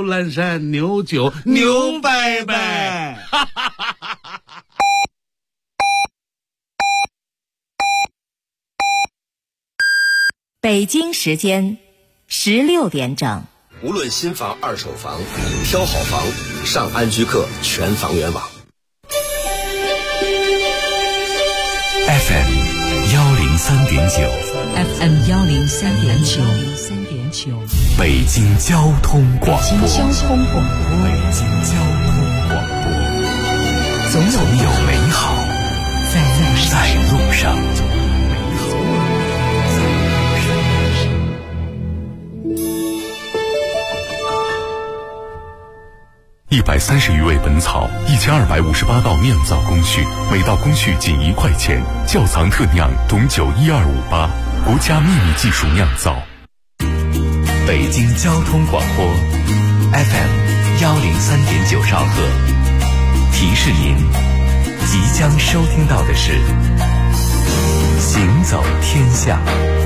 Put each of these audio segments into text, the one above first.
栏山牛酒牛拜拜。 北京时间16点整。 无论新房二手房，挑好房上安居客全房源网。 FM 103.9 FM 103.9 北京交通广播。 北京交通广播，总有美好在路上。 130余味本草，1258道酿造工序，每道工序仅1块钱。窖藏特酿董酒12588，国家秘密技术酿造。 北京交通广播 FM 103.9兆赫，提示您即将收听到的是行走天下。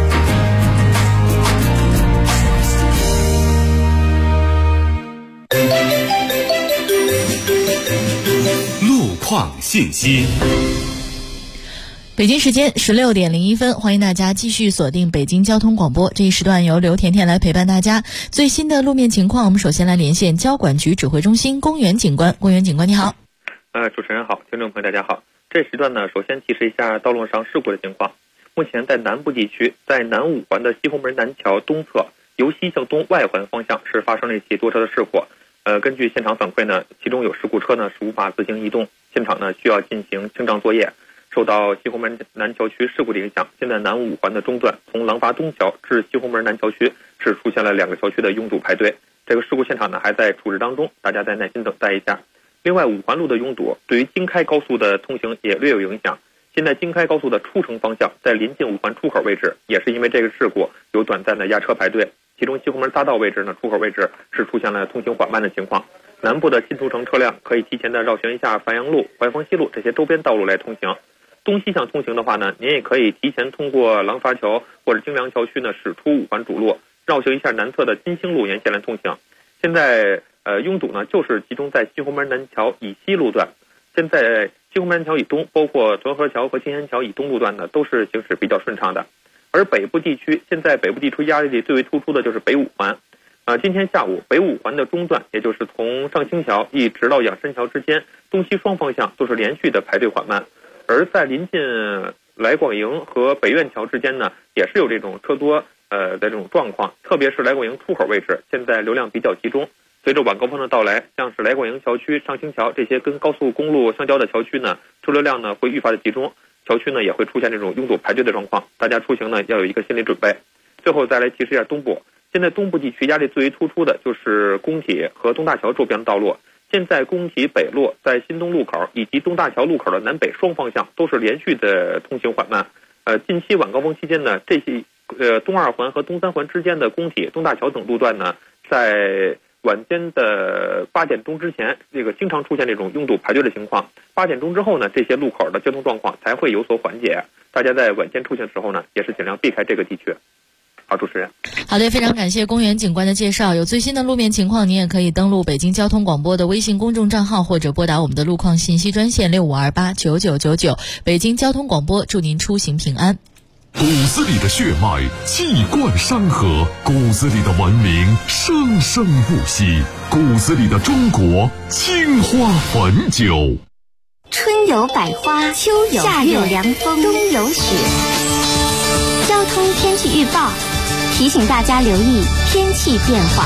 路况信息。 北京时间16点01分，欢迎大家继续锁定北京交通广播。这一时段由刘甜甜来陪伴大家。最新的路面情况，我们首先来连线交管局指挥中心公园警官。公园警官你好。 主持人好，听众朋友大家好。这时段呢，首先提示一下道路上事故的情况。目前在南部地区，在南五环的西红门南桥东侧，由西向东外环方向是发生了一起多车的事故。根据现场反馈呢，其中有事故车呢是无法自行移动，现场呢需要进行清障作业。受到西红门南桥区事故的影响，现在南五环的中段从廊坊东桥至西红门南桥区是出现了2个桥区的拥堵排队。这个事故现场呢还在处置当中，大家再耐心等待一下。另外，五环路的拥堵对于京开高速的通行也略有影响。现在京开高速的出城方向在临近五环出口位置，也是因为这个事故有短暂的压车排队。其中西红门匝道位置呢，出口位置是出现了通行缓慢的情况。南部的新出城车辆可以提前的绕行一下繁阳路、怀丰西路这些周边道路来通行。东西向通行的话呢，您也可以提前通过廊坊桥或者京梁桥区呢，驶出五环主路，绕行一下南侧的金星路沿线来通行。现在拥堵呢就是集中在西红门南桥以西路段。现在西红门南桥以东，包括滦河桥和青岩桥以东路段呢，都是行驶比较顺畅的。而北部地区，现在北部地区压力最为突出的就是北五环。今天下午北五环的中段，也就是从上清桥一直到养生桥之间，东西双方向都是连续的排队缓慢。而在临近来广营和北苑桥之间呢，也是有这种车多的这种状况，特别是来广营出口位置，现在流量比较集中。随着晚高峰的到来，像是来广营桥区、上清桥这些跟高速公路相交的桥区呢，车流量呢会愈发的集中，桥区呢也会出现这种拥堵排队的状况，大家出行呢要有一个心理准备。最后再来提示一下东部，现在东部地区压力最为突出的就是工体和东大桥周边的道路。现在工体北路在新东路口以及东大桥路口的南北双方向都是连续的通行缓慢。近期晚高峰期间呢，这些东二环和东三环之间的工体、东大桥等路段呢，在晚间的8点钟之前，经常出现这种拥堵排队的情况。8点钟之后呢，这些路口的交通状况才会有所缓解。大家在晚间出行的时候呢，也是尽量避开这个地区。好，主持人。 好的，非常感谢公园警官的介绍。有最新的路面情况，您也可以登录北京交通广播的微信公众账号，或者拨打我们的路况信息专线65289999。北京交通广播，祝您出行平安。 骨子里的血脉气贯山河，骨子里的文明生生不息，骨子里的中国青花汾酒。 春有百花，秋有夏有凉风，冬有雪。交通天气预报提醒大家留意天气变化。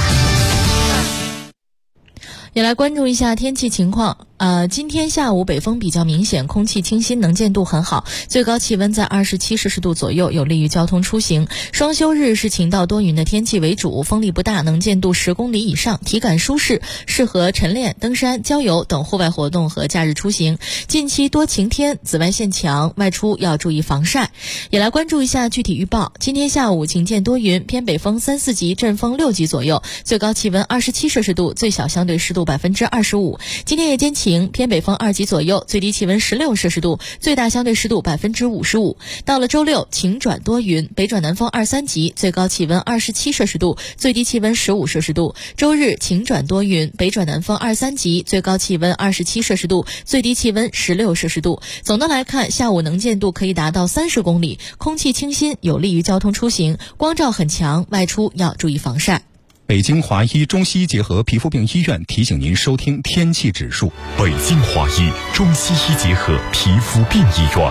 也来关注一下天气情况。今天下午北风比较明显，空气清新，能见度很好，最高气温在27摄氏度左右，有利于交通出行。双休日是晴到多云的天气为主，风力不大，能见度10公里以上，体感舒适，适合晨练、登山、郊游等户外活动和假日出行。近期多晴天，紫外线强，外出要注意防晒。也来关注一下具体预报。今天下午晴见多云，偏北风3、4级，阵风6级左右，最高气温27摄氏度，最小相对湿度度25%。今天夜间晴，偏北风2级左右，最低气温16摄氏度，最大相对湿度55%。到了周六，晴转多云，北转南风2、3级，最高气温27摄氏度，最低气温15摄氏度。周日晴转多云，北转南风2、3级，最高气温27摄氏度，最低气温16摄氏度。总的来看，下午能见度可以达到30公里，空气清新，有利于交通出行，光照很强，外出要注意防晒。 北京华医中西医结合皮肤病医院提醒您收听天气指数。 北京华医中西医结合皮肤病医院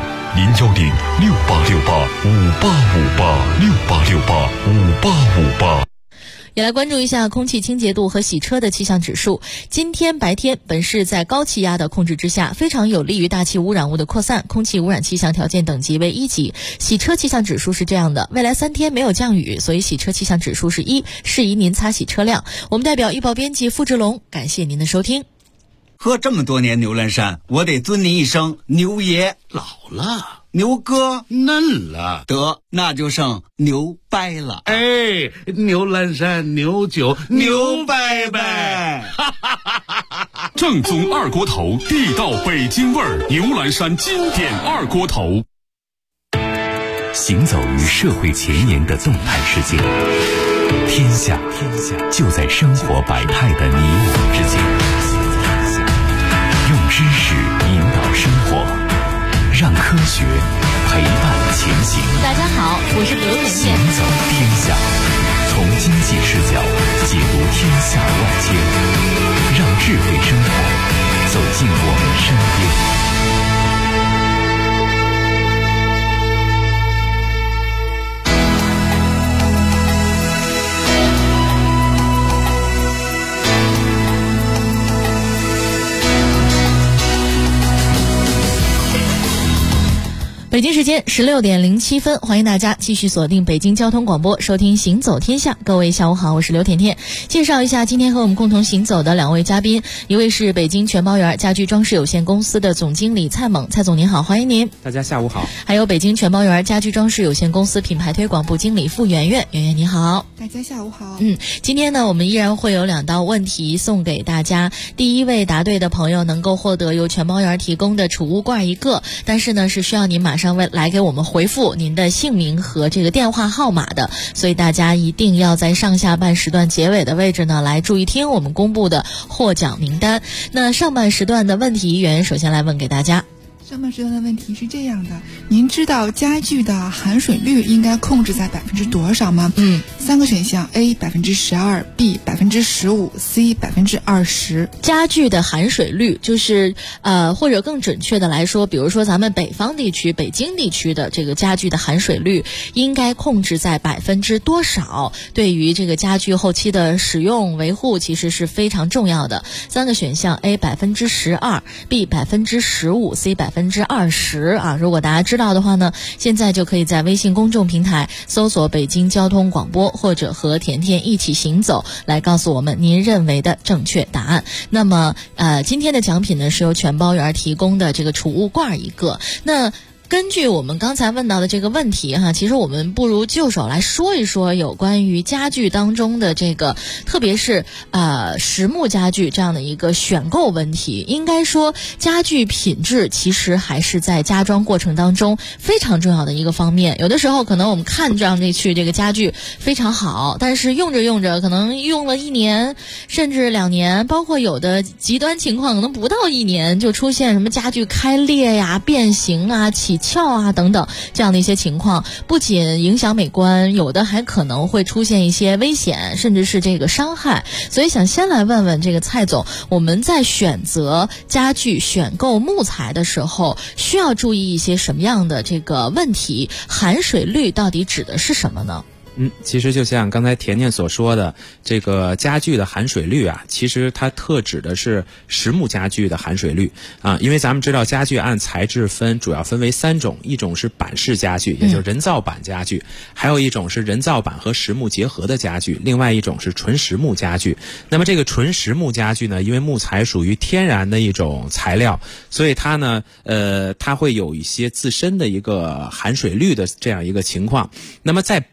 ，0106868585868685858。 也来关注一下空气清洁度和洗车的气象指数。今天白天本市在高气压的控制之下，非常有利于大气污染物的扩散，空气污染气象条件等级为1级。洗车气象指数是这样的，未来3天没有降雨，所以洗车气象指数是1，适宜您擦洗车辆。我们代表预报编辑付志龙，感谢您的收听。 喝这么多年牛栏山，我得尊您一声牛爷。 老了， 牛哥嫩了， 得那就剩牛掰了。 哎，牛栏山牛酒牛掰掰， 正宗二锅头，地道北京味儿，牛栏山经典二锅头。 行走于社会前沿的动态世界，天下就在生活百态的你我之间。用知识引导生活，让科学陪伴前行。 大家好，我是刘甜甜。 行走天下，从经济视角解读天下万千，让智慧生活走进我们身边。 北京时间16点07分，欢迎大家继续锁定北京交通广播，收听行走天下。各位下午好，我是刘甜甜。介绍一下今天和我们共同行走的2位嘉宾，一位是北京全包园家居装饰有限公司的总经理蔡猛，蔡总您好，欢迎您。 大家下午好。 还有北京全包园家居装饰有限公司品牌推广部经理付圆圆，圆圆你好。 大家下午好。 今天呢，我们依然会有2道问题送给大家。第一位答对的朋友能够获得由全包园提供的储物罐1个，但是呢是需要您马上来给我们回复您的姓名和这个电话号码的，所以大家一定要在上下半时段结尾的位置呢来注意听我们公布的获奖名单。那上半时段的问题，圆圆首先来问给大家。 上半时段的问题是这样的，您知道家具的含水率应该控制在多少吗？3个选项 A 12%， B 15%， C 20%。 家具的含水率就是或者更准确的来说，比如说咱们北方地区北京地区的这个家具的含水率应该控制在多少，对于这个家具后期的使用维护其实是非常重要的。3个选项 A 12%， B 15%， C 20%啊。如果大家知道的话呢，现在就可以在微信公众平台搜索北京交通广播，或者和甜甜一起行走，来告诉我们您认为的正确答案。那么今天的奖品呢是由全包园提供的这个储物罐1个。那根据我们刚才问到的这个问题哈，其实我们不如就手来说一说有关于家具当中的这个，特别是实木家具这样的一个选购问题。应该说家具品质其实还是在家装过程当中非常重要的一个方面。有的时候可能我们看上去这个家具非常好，但是用着可能用了1年甚至2年，包括有的极端情况可能不到1年就出现什么家具开裂呀、变形啊、起翘啊等等这样的一些情况，不仅影响美观，有的还可能会出现一些危险，甚至是这个伤害。所以想先来问问这个蔡总，我们在选择家具、选购木材的时候，需要注意一些什么样的这个问题？含水率到底指的是什么呢？ 其实就像刚才甜甜所说的，这个家具的含水率啊，其实它特指的是实木家具的含水率啊。因为咱们知道家具按材质主要分为3种，一种是板式家具，也就是人造板家具，还有一种是人造板和实木结合的家具，另外一种是纯实木家具。那么这个纯实木家具呢，因为木材属于天然的一种材料，所以它呢它会有一些自身的一个含水率的这样一个情况。那么在北方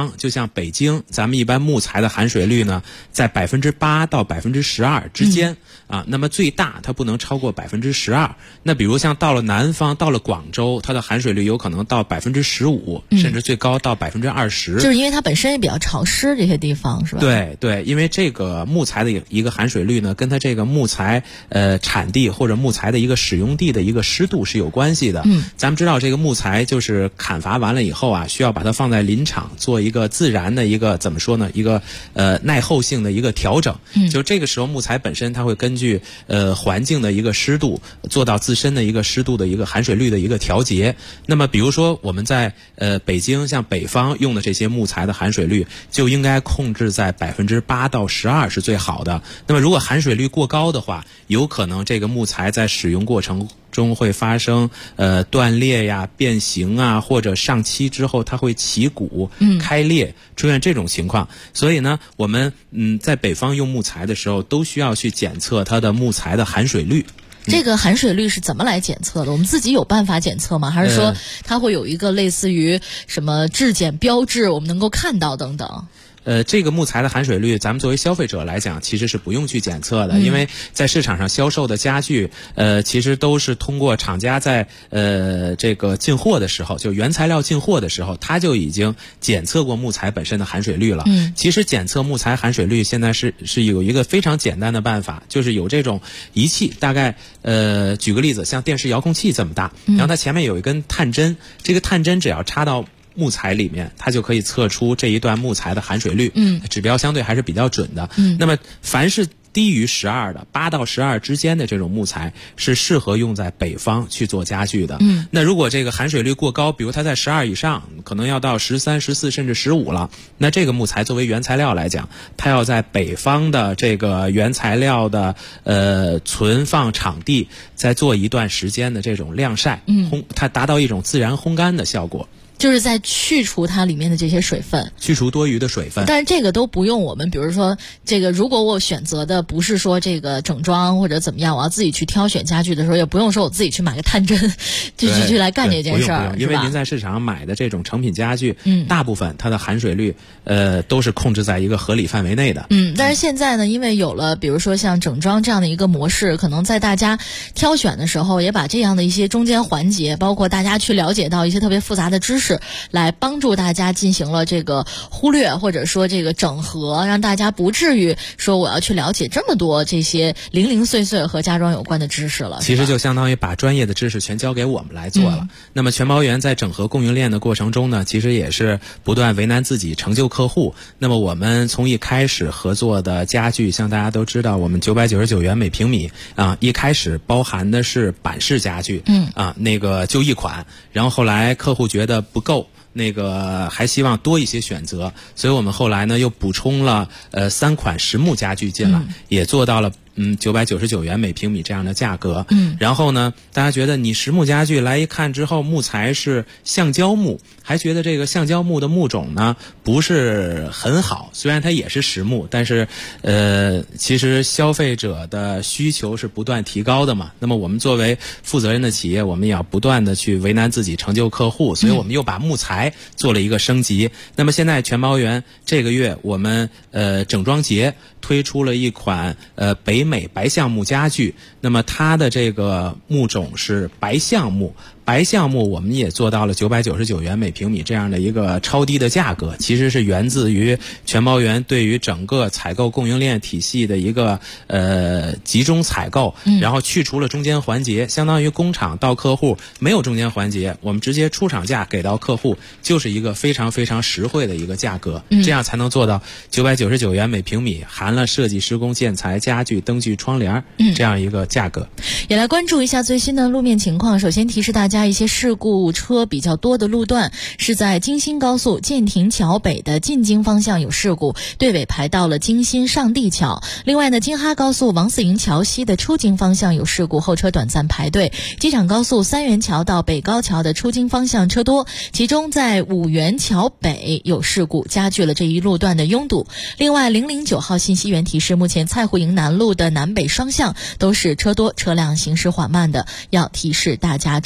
方，就像北京，咱们一般木材的含水率呢，在8%到12%之间啊。那么最大它不能超过12%。那比如像到了南方，到了广州，它的含水率有可能到15%，甚至最高到20%。 就是因为它本身也比较潮湿，这些地方是吧？ 对对，因为这个木材的一个含水率呢，跟它这个木材产地或者木材的一个使用地的一个湿度是有关系的。咱们知道这个木材就是砍伐完了以后啊，需要把它放在林场做一个自然的一个怎么说呢？一个耐候性的一个调整。就这个时候木材本身它会根据环境的一个湿度做到自身的一个湿度的一个含水率的一个调节。那么比如说我们在北京像北方用的这些木材的含水率就应该控制在8%到12%是最好的。那么如果含水率过高的话，有可能这个木材在使用过程中会发生断裂呀、变形啊，或者上漆之后它会起骨、开裂，出现这种情况。所以呢，我们在北方用木材的时候，都需要去检测它的木材的含水率。 这个含水率是怎么来检测的？我们自己有办法检测吗？还是说它会有一个类似于什么质检标志，我们能够看到等等？ 这个木材的含水率，咱们作为消费者来讲，其实是不用去检测的，因为在市场上销售的家具，其实都是通过厂家在这个进货的时候，就原材料进货的时候，它就已经检测过木材本身的含水率了。其实检测木材含水率现在是有一个非常简单的办法，就是有这种仪器，大概举个例子，像电视遥控器这么大，然后它前面有一根探针，这个探针只要插到木材里面，它就可以测出这一段木材的含水率。指标相对还是比较准的。那么凡是低于12的8到12之间的这种木材是适合用在北方去做家具的。那如果这个含水率过高，比如它在12以上，可能要到13、14甚至15了，那这个木材作为原材料来讲，它要在北方的这个原材料的存放场地再做一段时间的这种晾晒，它达到一种自然烘干的效果。 就是在去除它里面的这些水分， 去除多余的水分。 但是这个都不用我们，比如说这个，如果我选择的不是说这个整装或者怎么样，我要自己去挑选家具的时候，也不用说我自己去买个探针，去来干这件事儿， 因为您在市场上买的这种成品家具，大部分它的含水率都是控制在一个合理范围内的。 但是现在呢，因为有了比如说像整装这样的一个模式，可能在大家挑选的时候，也把这样的一些中间环节，包括大家去了解到一些特别复杂的知识，来帮助大家进行了这个忽略或者说这个整合，让大家不至于说我要去了解这么多这些零零碎碎和家装有关的知识了。 其实就相当于把专业的知识全交给我们来做了。那么全包源在整合供应链的过程中呢，其实也是不断为难自己，成就客户。那么我们从一开始合作的家具，像大家都知道，我们999元每平米啊，一开始包含的是板式家具，那个就一款，然后后来客户觉得不够，那个还希望多一些选择，所以我们后来呢又补充了3款实木家具进来，也做到了999元每平米这样的价格。然后呢，大家觉得你实木家具来一看之后，木材是橡胶木，还觉得这个橡胶木的木种呢不是很好，虽然它也是实木，但是其实消费者的需求是不断提高的嘛。那么我们作为负责任的企业，我们也要不断的去为难自己，成就客户，所以我们又把木材做了一个升级。那么现在全包源这个月我们整装节推出了一款北美白橡木家具，那么它的这个木种是白橡木。白橡木我们也做到了999元每平米这样的一个超低的价格，其实是源自于全包源对于整个采购供应链体系的一个集中采购，然后去除了中间环节，相当于工厂到客户没有中间环节，我们直接出厂价给到客户，就是一个非常非常实惠的一个价格，这样才能做到999元每平米，含了设计施工建材家具灯具窗帘这样一个价格。 也来关注一下最新的路面情况。首先提示大家，一些事故车比较多的路段是在京新高速建亭桥北的进京方向有事故，队尾排到了京新上地桥。另外呢，京哈高速王四营桥西的出京方向有事故，后车短暂排队。机场高速三元桥到北高桥的出京方向车多，其中在五元桥北有事故，加剧了这一路段的拥堵。另外009号信息源提示，目前蔡湖营南路的南北双向都是车多，车辆行驶缓慢的，要提示大家注意。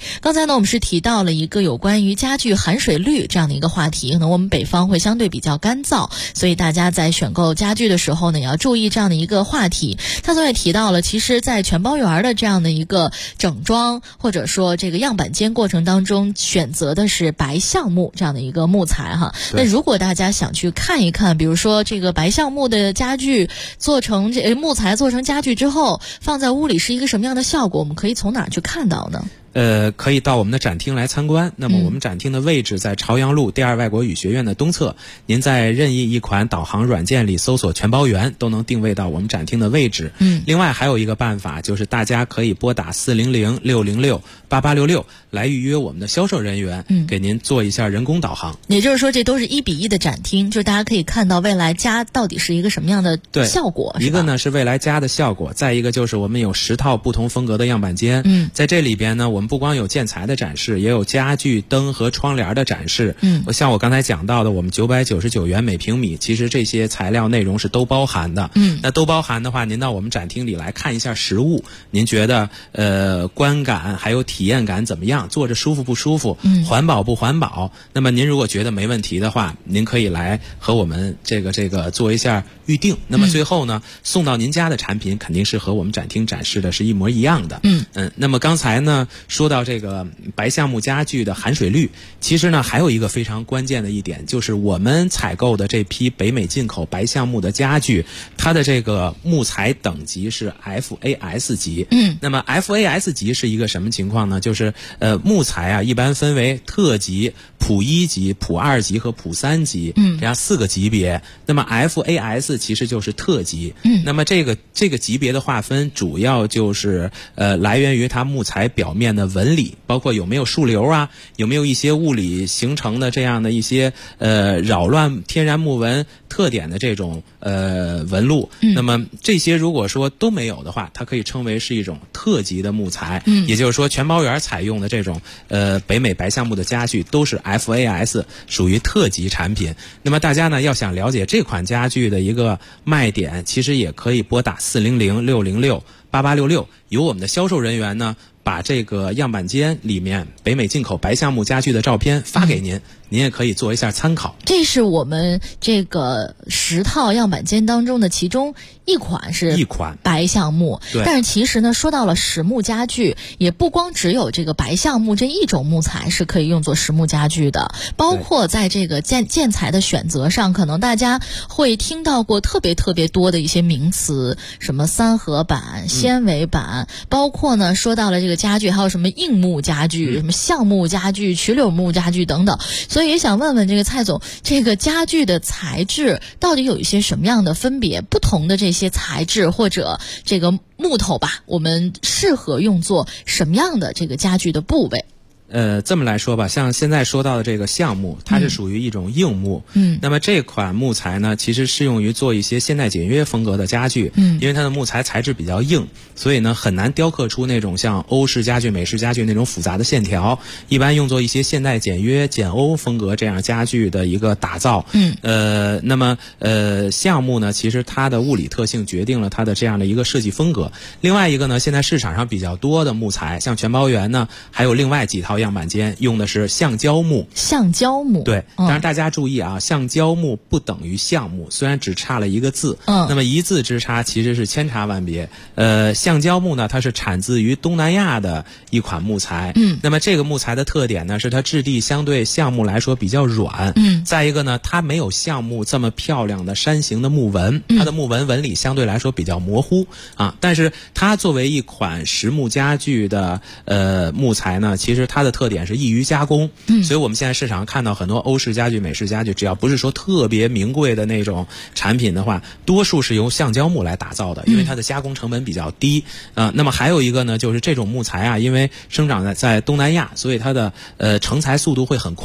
刚才呢，我们是提到了一个有关于家具含水率这样的一个话题。可能我们北方会相对比较干燥，所以大家在选购家具的时候呢，也要注意这样的一个话题。蔡总也提到了，其实在全包园的这样的一个整装或者说这个样板间过程当中，选择的是白橡木这样的一个木材哈。那如果大家想去看一看，比如说这个白橡木的家具做成木材做成家具之后，放在屋里是一个什么样的效果，我们可以从哪儿去看到呢？ 可以到我们的展厅来参观。那么我们展厅的位置在朝阳路第2外国语学院的东侧，您在任意一款导航软件里搜索全包园，都能定位到我们展厅的位置。另外还有一个办法，就是大家可以拨打400-606-8866来预约我们的销售人员，给您做一下人工导航。 也就是说，这都是1比1的展厅，就是大家可以看到未来家到底是一个什么样的效果。 一个呢是未来家的效果，再一个就是我们有10套不同风格的样板间。在这里边呢，我们不光有建材的展示，也有家具、灯和窗帘的展示。像我刚才讲到的，我们999元每平米，其实这些材料内容是都包含的。那都包含的话，您到我们展厅里来看一下实物，您觉得观感还有体验感怎么样？坐着舒服不舒服？环保不环保？那么您如果觉得没问题的话，您可以来和我们这个做一下预定。那么最后呢，送到您家的产品肯定是和我们展厅展示的是一模一样的。那么刚才呢说到这个白橡木家具的含水率，其实呢还有一个非常关键的一点，就是我们采购的这批北美进口白橡木的家具，它的这个木材等级是 FAS 级。那么 FAS 级是一个什么情况呢？就是木材啊一般分为特级、普1级、普2级和普3级，这样4个级别。那么 FAS 其实就是特级。那么这个级别的划分主要就是来源于它木材表面的纹理，包括有没有树瘤啊，有没有一些物理形成的这样的一些扰乱天然木纹特点的这种纹路。那么这些如果说都没有的话，它可以称为是一种特级的木材。也就是说全包园采用的这种北美白橡木的家具都是 FAS 属于特级产品。那么大家呢要想了解这款家具的一个卖点，其实也可以拨打400-606-8866，由我们的销售人员呢把这个样板间里面北美进口白橡木家具的照片发给您，您也可以做一下参考。 这是我们这个10套样板间当中的其中一款是白橡木。但是其实呢，说到了实木家具，也不光只有这个白橡木这一种木材是可以用作实木家具的，包括在这个建材的选择上，可能大家会听到过特别多的一些名词，什么3合板、纤维板，包括呢说到了这个家具还有什么硬木家具、什么橡木家具、曲柳木家具等等。所以也想问问这个蔡总，这个家具的材质到底有一些什么样的分别？不同的这些材质或者这个木头吧，我们适合用作什么样的这个家具的部位？ 这么来说吧，像现在说到的这个橡木，它是属于一种硬木。那么这款木材呢，其实适用于做一些现代简约风格的家具。因为它的木材材质比较硬，所以呢很难雕刻出那种像欧式家具、美式家具那种复杂的线条。一般用作一些现代简约、简欧风格这样家具的一个打造。那么橡木呢，其实它的物理特性决定了它的这样的一个设计风格。另外一个呢，现在市场上比较多的木材，像全包园呢，还有另外几套样板间用的是橡胶木。 橡胶木， 对，当然大家注意啊，橡胶木不等于橡木，虽然只差了一个字，那么一字之差其实是千差万别。橡胶木呢，它是产自于东南亚的一款木材。那么这个木材的特点呢，是它质地相对橡木来说比较软。再一个呢，它没有橡木这么漂亮的山形的木纹，它的木纹纹理相对来说比较模糊啊。但是它作为一款实木家具的木材呢，其实它的特点是易于加工。所以我们现在市场上看到很多欧式家具、美式家具，只要不是说特别名贵的那种产品的话，多数是由橡胶木来打造的，因为它的加工成本比较低。那么还有一个呢，就是这种木材啊，因为生长在东南亚，所以它的成材速度会很快。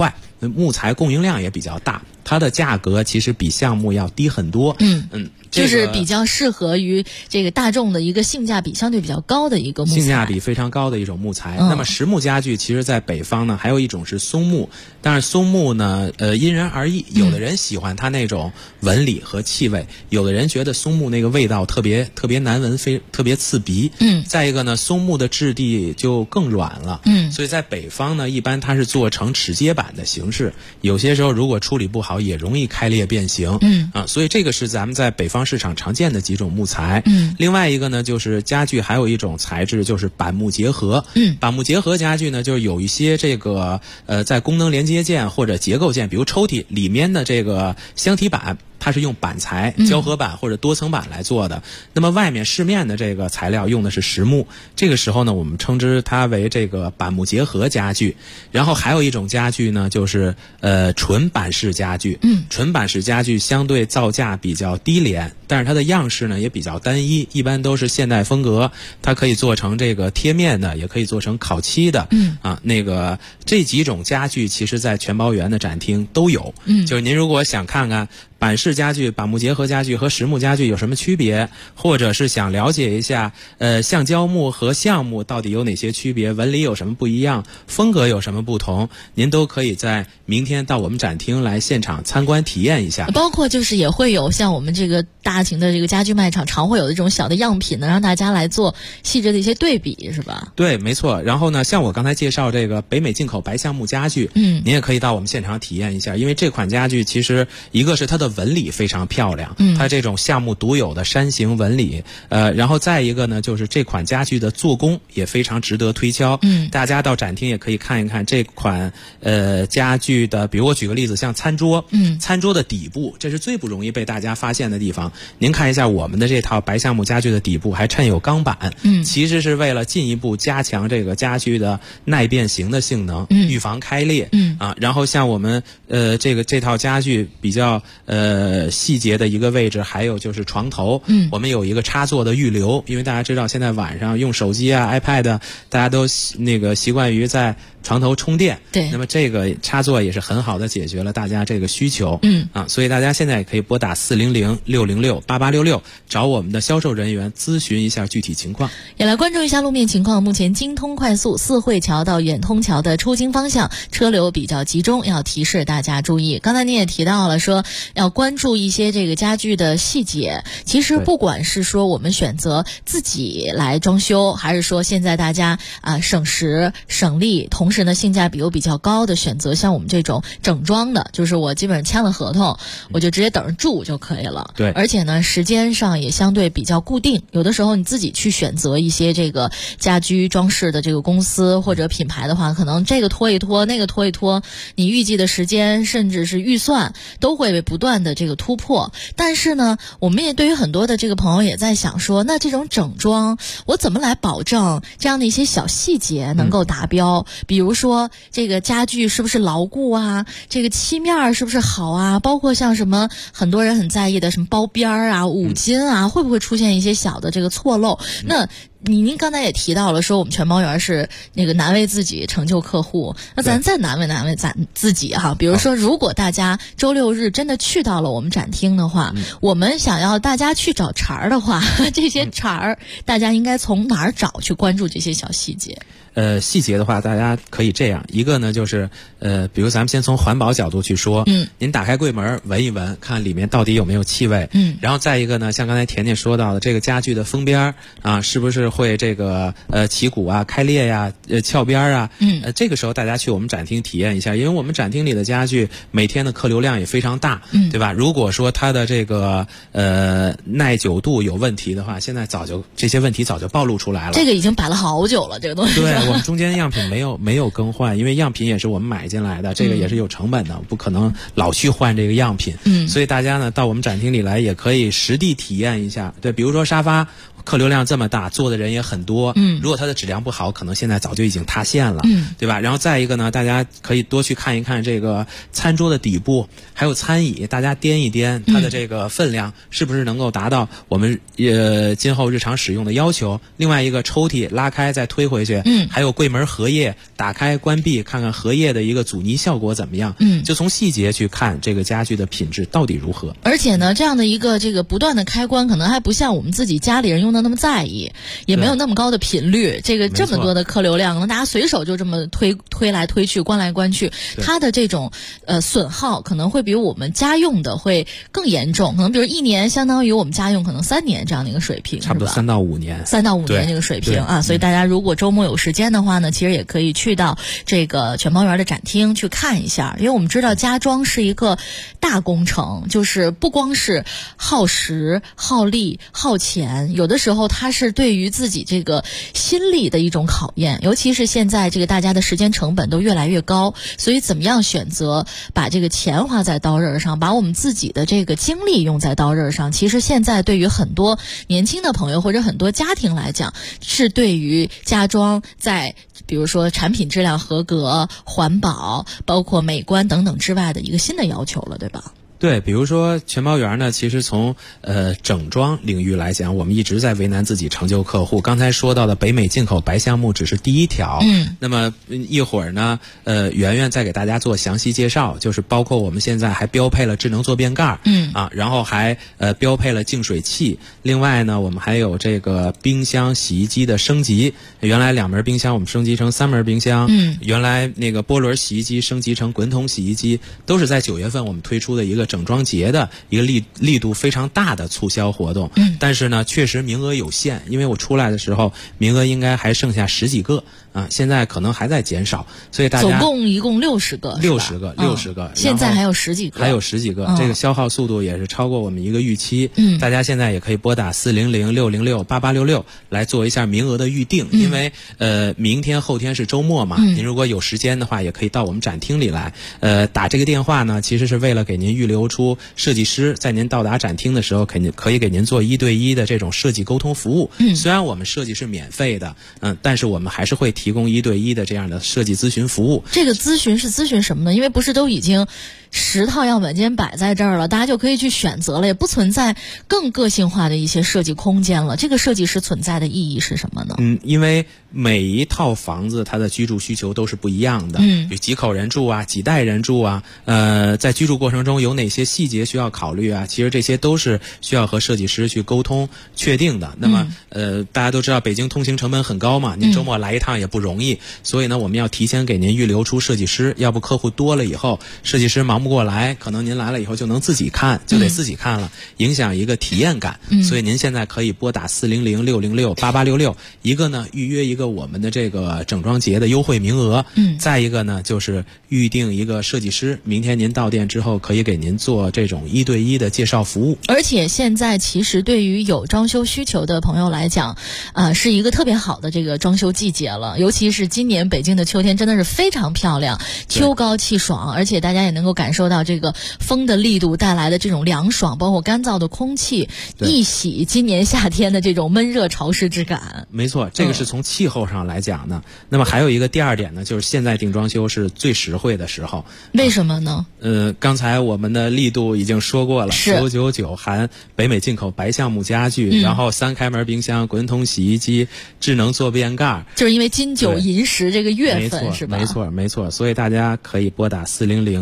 木材供应量也比较大，它的价格其实比橡木要低很多。 就是比较适合于这个大众的一个性价比相对比较高的一个木材， 性价比非常高的一种木材。那么实木家具其实在北方呢还有一种是松木，但是松木呢因人而异，有的人喜欢它那种纹理和气味，有的人觉得松木那个味道特别难闻，特别刺鼻。再一个呢，松木的质地就更软了。所以在北方呢一般它是做成齿接板的形式，有些时候如果处理不好也容易开裂变形。所以这个是咱们在北方市场常见的几种木材。另外一个呢就是家具还有一种材质就是板木结合。板木结合家具呢就是有一些这个在功能连接件或者结构件，比如抽屉里面的这个箱体板，它是用板材、胶合板或者多层板来做的。那么外面市面的这个材料用的是实木，这个时候呢我们称之它为这个板木结合家具。然后还有一种家具呢就是纯板式家具。纯板式家具相对造价比较低廉，但是它的样式呢也比较单一，一般都是现代风格，它可以做成这个贴面的，也可以做成烤漆的。这几种家具其实在全包园的展厅都有。就是您如果想看看板式家具、板木结合家具和实木家具有什么区别，或者是想了解一下橡胶木和橡木到底有哪些区别，纹理有什么不一样，风格有什么不同，您都可以在明天到我们展厅来现场参观体验一下。 包括就是也会有像我们这个大型的这个家具卖场常会有的这种小的样品呢，让大家来做细致的一些对比，是吧？ 对，没错。然后呢，像我刚才介绍这个北美进口白橡木家具，您也可以到我们现场体验一下。因为这款家具其实一个是它的纹理非常漂亮，它这种橡木独有的山形纹理，然后再一个呢，就是这款家具的做工也非常值得推敲。大家到展厅也可以看一看这款家具的，比如我举个例子，像餐桌，餐桌的底部，这是最不容易被大家发现的地方。您看一下我们的这套白橡木家具的底部还衬有钢板，其实是为了进一步加强这个家具的耐变形的性能，预防开裂。然后像我们这套家具比较细节的一个位置，还有就是床头，我们有一个插座的预留，因为大家知道现在晚上用手机啊、iPad， 大家都习惯于在床头充电。 对， 那么这个插座也是很好的解决了大家这个需求。所以大家现在也可以拨打400-606-8866，找我们的销售人员咨询一下具体情况。 也来关注一下路面情况。目前京通快速四惠桥到远通桥的出京方向车流比较集中，要提示大家注意。刚才你也提到了说要关注一些这个家具的细节，其实不管是说我们选择自己来装修，还是说现在大家省时省力，同时呢性价比又比较高的选择，像我们这种整装的，就是我基本上签了合同，我就直接等着住就可以了。 对， 而且呢时间上也相对比较固定，有的时候你自己去选择一些这个家居装饰的这个公司或者品牌的话，可能这个拖一拖那个拖一拖，你预计的时间甚至是预算都会不断的这个突破。但是呢我们也对于很多的这个朋友也在想说，那这种整装我怎么来保证这样的一些小细节能够达标，比如说这个家具是不是牢固啊，这个漆面是不是好啊，包括像什么很多人很在意的什么包边啊、五金啊，会不会出现一些小的这个错漏。那您刚才也提到了说我们全包园是那个难为自己成就客户，那咱再难为咱自己哈。比如说如果大家周六日真的去到了我们展厅的话，我们想要大家去找茬儿的话，这些茬儿大家应该从哪儿找去关注这些小细节？ 细节的话大家可以这样，一个呢就是比如咱们先从环保角度去说，您打开柜门闻一闻，看里面到底有没有气味，然后再一个呢，像刚才甜甜说到的这个家具的封边啊，是不是会这个起鼓啊、开裂呀、翘边啊，这个时候大家去我们展厅体验一下，因为我们展厅里的家具每天的客流量也非常大，对吧？如果说它的这个耐久度有问题的话，现在这些问题早就暴露出来了。 这个已经摆了好久了，这个东西。 对，我们中间样品没有更换，因为样品也是我们买进来的，这个也是有成本的，不可能老去换这个样品。所以大家呢到我们展厅里来也可以实地体验一下。对，比如说沙发客流量这么大，坐的人也很多，如果它的质量不好，可能现在早就已经塌陷了，对吧？然后再一个呢，大家可以多去看一看这个餐桌的底部，还有餐椅，大家掂一掂它的这个分量是不是能够达到我们今后日常使用的要求。另外一个抽屉拉开再推回去，还有柜门合页打开关闭，看看合页的一个阻尼效果怎么样，就从细节去看这个家具的品质到底如何。 而且呢，这样的一个这个不断的开关，可能还不像我们自己家里人用的那么在意，也没有那么高的频率，这个这么多的客流量，可能大家随手就这么推来推去，关来关去，它的这种损耗可能会比我们家用的会更严重，可能比如1年相当于我们家用可能3年这样的一个水平， 差不多3到5年这个水平啊。所以大家如果周末有时间的话呢，其实也可以去到这个全猫园的展厅去看一下，因为我们知道家装是一个大工程，就是不光是耗时、耗力、耗钱，有的时候它是对于自己这个心力的一种考验，尤其是现在这个大家的时间成本都越来越高，所以怎么样选择把这个钱花在刀刃上，把我们自己的这个精力用在刀刃上，其实现在对于很多年轻的朋友或者很多家庭来讲，是对于家装在比如说产品质量合格、环保、包括美观等等之外的一个新的要求了，对吧？ 对，比如说全猫园呢，其实从整装领域来讲，我们一直在为难自己，成就客户。刚才说到的北美进口白橡木只是第一条，那么一会儿呢，圆圆再给大家做详细介绍，就是包括我们现在还标配了智能坐便盖，然后还标配了净水器。另外呢，我们还有这个冰箱、洗衣机的升级，原来2门冰箱我们升级成3门冰箱，原来那个波轮洗衣机升级成滚筒洗衣机，都是在9月份我们推出的一个整装节的一个力度非常大的促销活动，但是呢，确实名额有限，因为我出来的时候名额应该还剩下10几个啊，现在可能还在减少，所以大家一共60个 ，60个， 现在还有10几个， 这个消耗速度也是超过我们一个预期。大家现在也可以拨打400-606-8866来做一下名额的预定，因为明天后天是周末嘛，您如果有时间的话，也可以到我们展厅里来。打这个电话呢，其实是为了给您预留出设计师在您到达展厅的时候，可以给您做1对1的这种设计沟通服务。虽然我们设计是免费的，但是我们还是会提供1对1的这样的设计咨询服务。 这个咨询是咨询什么呢？因为不是都已经10套样板间摆在这儿了，大家就可以去选择了，也不存在更个性化的一些设计空间了。这个设计师存在的意义是什么呢？ 因为每一套房子它的居住需求都是不一样的，有几口人住啊，几代人住啊，在居住过程中有哪些细节需要考虑啊，其实这些都是需要和设计师去沟通确定的。那么大家都知道北京通行成本很高嘛，您周末来一趟也不容易，所以呢我们要提前给您预留出设计师，要不客户多了以后设计师忙不过来，可能您来了以后就能自己看，就得自己看了，影响一个体验感。所以您现在可以拨打400-606-8866，一个呢预约一个我们的这个整装节的优惠名额，再一个呢就是预定一个设计师，明天您到店之后可以给您做这种1对1的介绍服务。 而且现在其实对于有装修需求的朋友来讲，是一个特别好的这个装修季节了，尤其是今年北京的秋天真的是非常漂亮，秋高气爽，而且大家也能够感受到这个风的力度带来的这种凉爽，包括干燥的空气，一洗今年夏天的这种闷热潮湿之感。 没错，这个是从气候上来讲的。那么还有一个第2点呢，就是现在定装修是最实惠的时候。 为什么呢？ 刚才我们的力度已经说过了，999含北美进口白橡木家具，然后3开门冰箱、滚筒洗衣机、智能坐便盖， 就是因为金九银十这个月份是吧？ 没错，所以大家可以拨打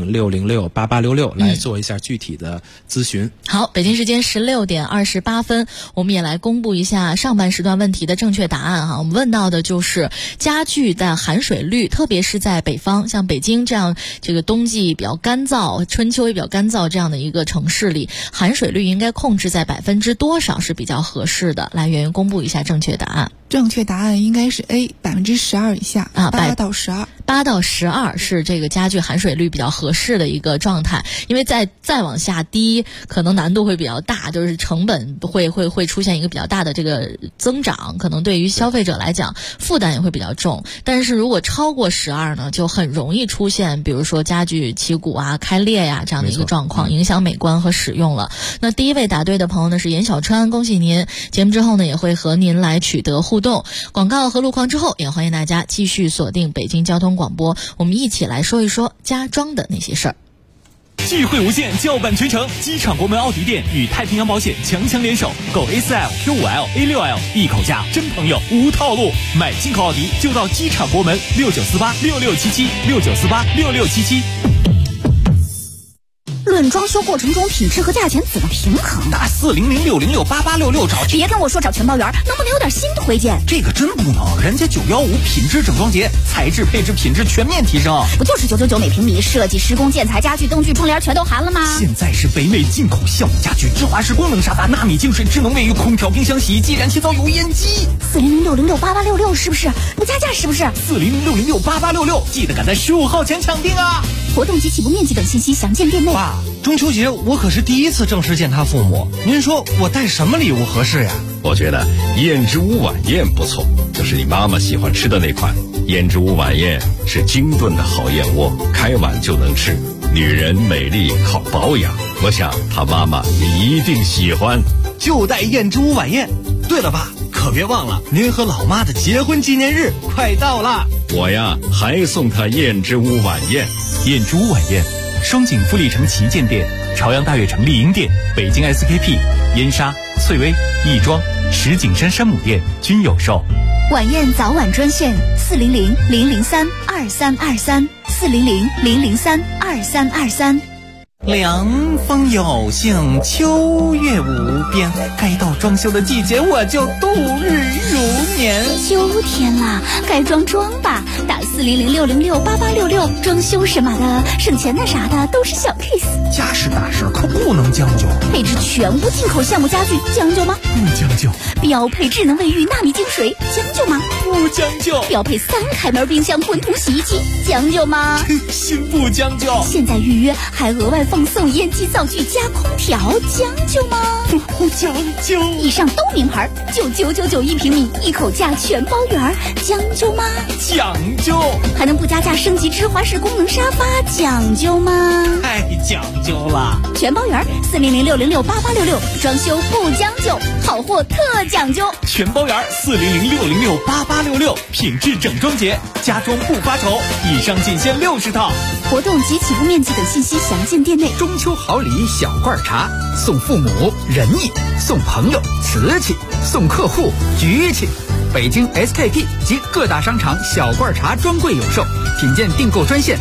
400-606-8866来做一下具体的咨询。 好，北京时间16点28分，我们也来公布一下上半时段问题的正确答案哈。我们问到的就是家具的含水率，特别是在北方，像北京这样这个冬季比较干燥，春秋也比较干燥这样的一个城市里，含水率应该控制在多少是比较合适的？来，圆圆公布一下正确答案。 正确答案应该是 A，12%以下，8到12。 8到12是这个家具含水率比较合适的一个状态，因为再往下低可能难度会比较大，就是成本会出现一个比较大的这个增长，可能对于消费者来讲负担也会比较重。但是如果超过12呢，就很容易出现比如说家具起鼓啊、开裂呀这样的一个状况，影响美观和使用了。那第一位答对的朋友呢是严小川，恭喜您！节目之后呢也会和您来取得互动。广告和路况之后，也欢迎大家继续锁定北京交通广播，我们一起来说一说家装的那些事儿。 聚会无限，叫板全城，机场国门奥迪店与太平洋保险强联手，购 A4L、Q5L、A6L 一口价，真朋友无套路，买进口奥迪就到机场国门，69486677，69486677。 论装修过程中品质和价钱怎么平衡？ 打40060688866找。 别跟我说找全包圆，能不能有点新推荐？ 这个真不能，人家915品质整装节，材质配置品质全面提升。 不就是999每平米，设计施工建材家具灯具窗帘全都含了吗？ 现在是北美进口项目家具，芝华士功能沙发，纳米净水，智能卫浴，空调冰箱洗衣机，燃气灶油烟机。 40060688866是不是？不加价是不是 ？40060688866，记得赶在15号前抢订啊！ 活动及起步面积等信息详见店内。 爸，中秋节我可是第一次正式见他父母，您说我带什么礼物合适呀？ 我觉得燕之屋晚宴不错，就是你妈妈喜欢吃的那款。燕之屋晚宴是精炖的好燕窝，开碗就能吃，女人美丽靠保养，我想她妈妈也一定喜欢。 就带燕之屋晚宴。对了爸，可别忘了您和老妈的结婚纪念日快到了， 我呀还送她燕之屋晚宴。 燕之屋晚宴，双井富力城旗舰店、朝阳大悦城丽婴店、北京 SKP、燕莎、翠微、亦庄、石景山山姆店均有售。 晚宴早晚专线400-003-2323，400-003-2323。 凉风有幸，秋月无边，该到装修的季节，我就度日如年。 秋天啦，该装吧，打40060688866，装修什么的，省钱的啥的都是小 case。 家事大事可不能将就， 配置全屋进口项目家具，将就吗？ 不将就。 标配智能卫浴纳米净水，将就吗？ 不将就。 标配3开门冰箱混土洗衣机，将就吗？ 心不将就。 现在预约还额外放送烟机灶具加空调，将就吗？ 不将就。 以上都名牌，9999一平米，一口价全包圆，将就吗？ 讲究。 还能不加价升级芝华士功能沙发，讲究吗？ 太讲究了。 全包圆，40060688866，装修不将就，好货特讲究。 全包圆，40060688866，品质整装节，家装不发愁。以上仅限60套。 活动及起步面积等信息详见店内。 中秋好礼小罐茶，送父母仁义，送朋友瓷器，送客户局气。北京 SKP 及各大商场小罐茶专柜有售，品鉴订购专线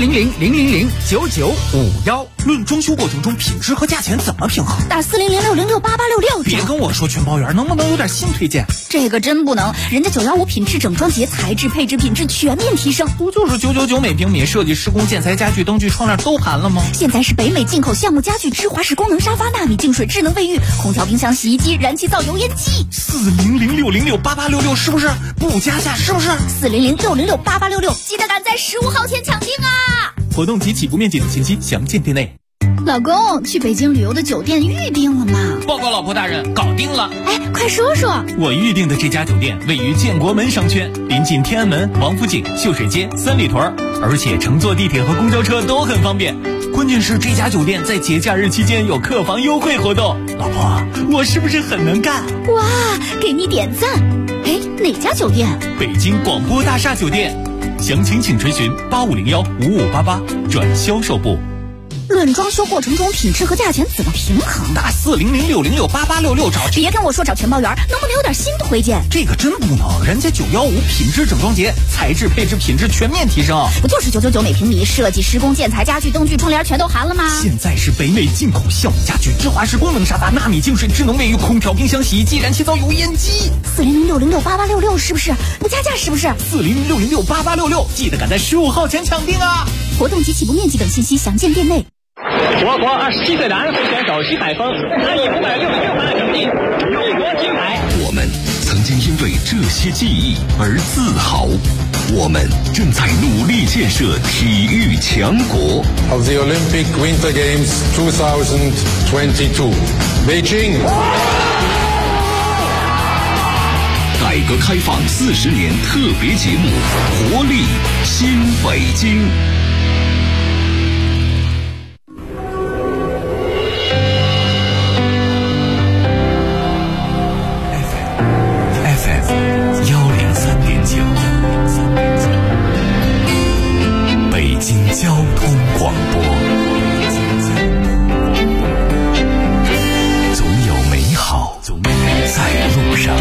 40000009951。 论装修过程中品质和价钱怎么平衡？ 打40060688866。 别跟我说全包圆，能不能有点新推荐？ 这个真不能，人家915品质整装节，材质配置品质全面提升。 不就是999每平米，设计施工建材家具灯具窗帘都含了吗？ 现在是北美进口项目家具，芝华士功能沙发，纳米净水，智能卫浴，空调冰箱洗衣机，燃气灶油烟机。 40060688866是不是？不加价是不是 ？40060688866，记得赶在15号前抢订啊！ 活动及起步面积等信息详见店内。 老公，去北京旅游的酒店预定了吗？ 报告老婆大人，搞定了。 哎，快说说。 我预定的这家酒店位于建国门商圈，临近天安门、王府井、秀水街、三里屯，而且乘坐地铁和公交车都很方便。关键是这家酒店在节假日期间有客房优惠活动。老婆，我是不是很能干？ 哇，给你点赞。哎，哪家酒店？ 北京广播大厦酒店。详情请垂询85015588转销售部。 论装修过程中品质和价钱怎么平衡？ 打40060688866找。 别跟我说找全包圆，能不能有点新推荐？ 这个真不能，人家915品质整装节，材质配置品质全面提升。 不就是999每平米，设计施工建材家具灯具窗帘全都含了吗？ 现在是北美进口项目家具，芝华士功能沙发，纳米净水，智能卫浴，空调冰箱洗衣机，燃气灶油烟机。 40060688866是不是？不加价是不是 ？40060688866，记得赶在15号前抢订啊！ 活动及起步面积等信息详见店内。 我国27岁男飞选手徐海峰，他以566发成绩，中国金牌。 我们曾经将因为这些记忆而自豪。我们正在努力建设体育强国。 Of the Olympic Winter Games 2022, Beijing。 改革开放40年特别节目，活力新北京。 FM 103.9，北京交通广播。总有美好在路上。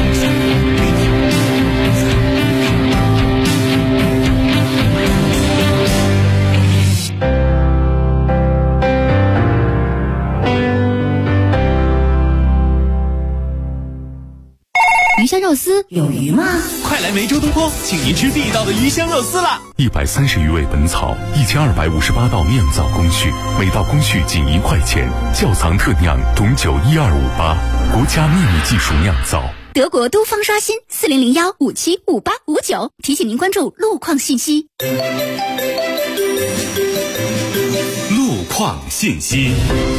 鱼香肉丝有鱼吗？ 快来梅州东坡，请您吃地道的鱼香肉丝啦 ！130余味本草，1258道酿造工序，每道工序仅1块钱，窖藏特酿，董酒12588，国家秘密技术酿造。 德国都方刷新4001575859，提醒您关注路况信息。 路况信息。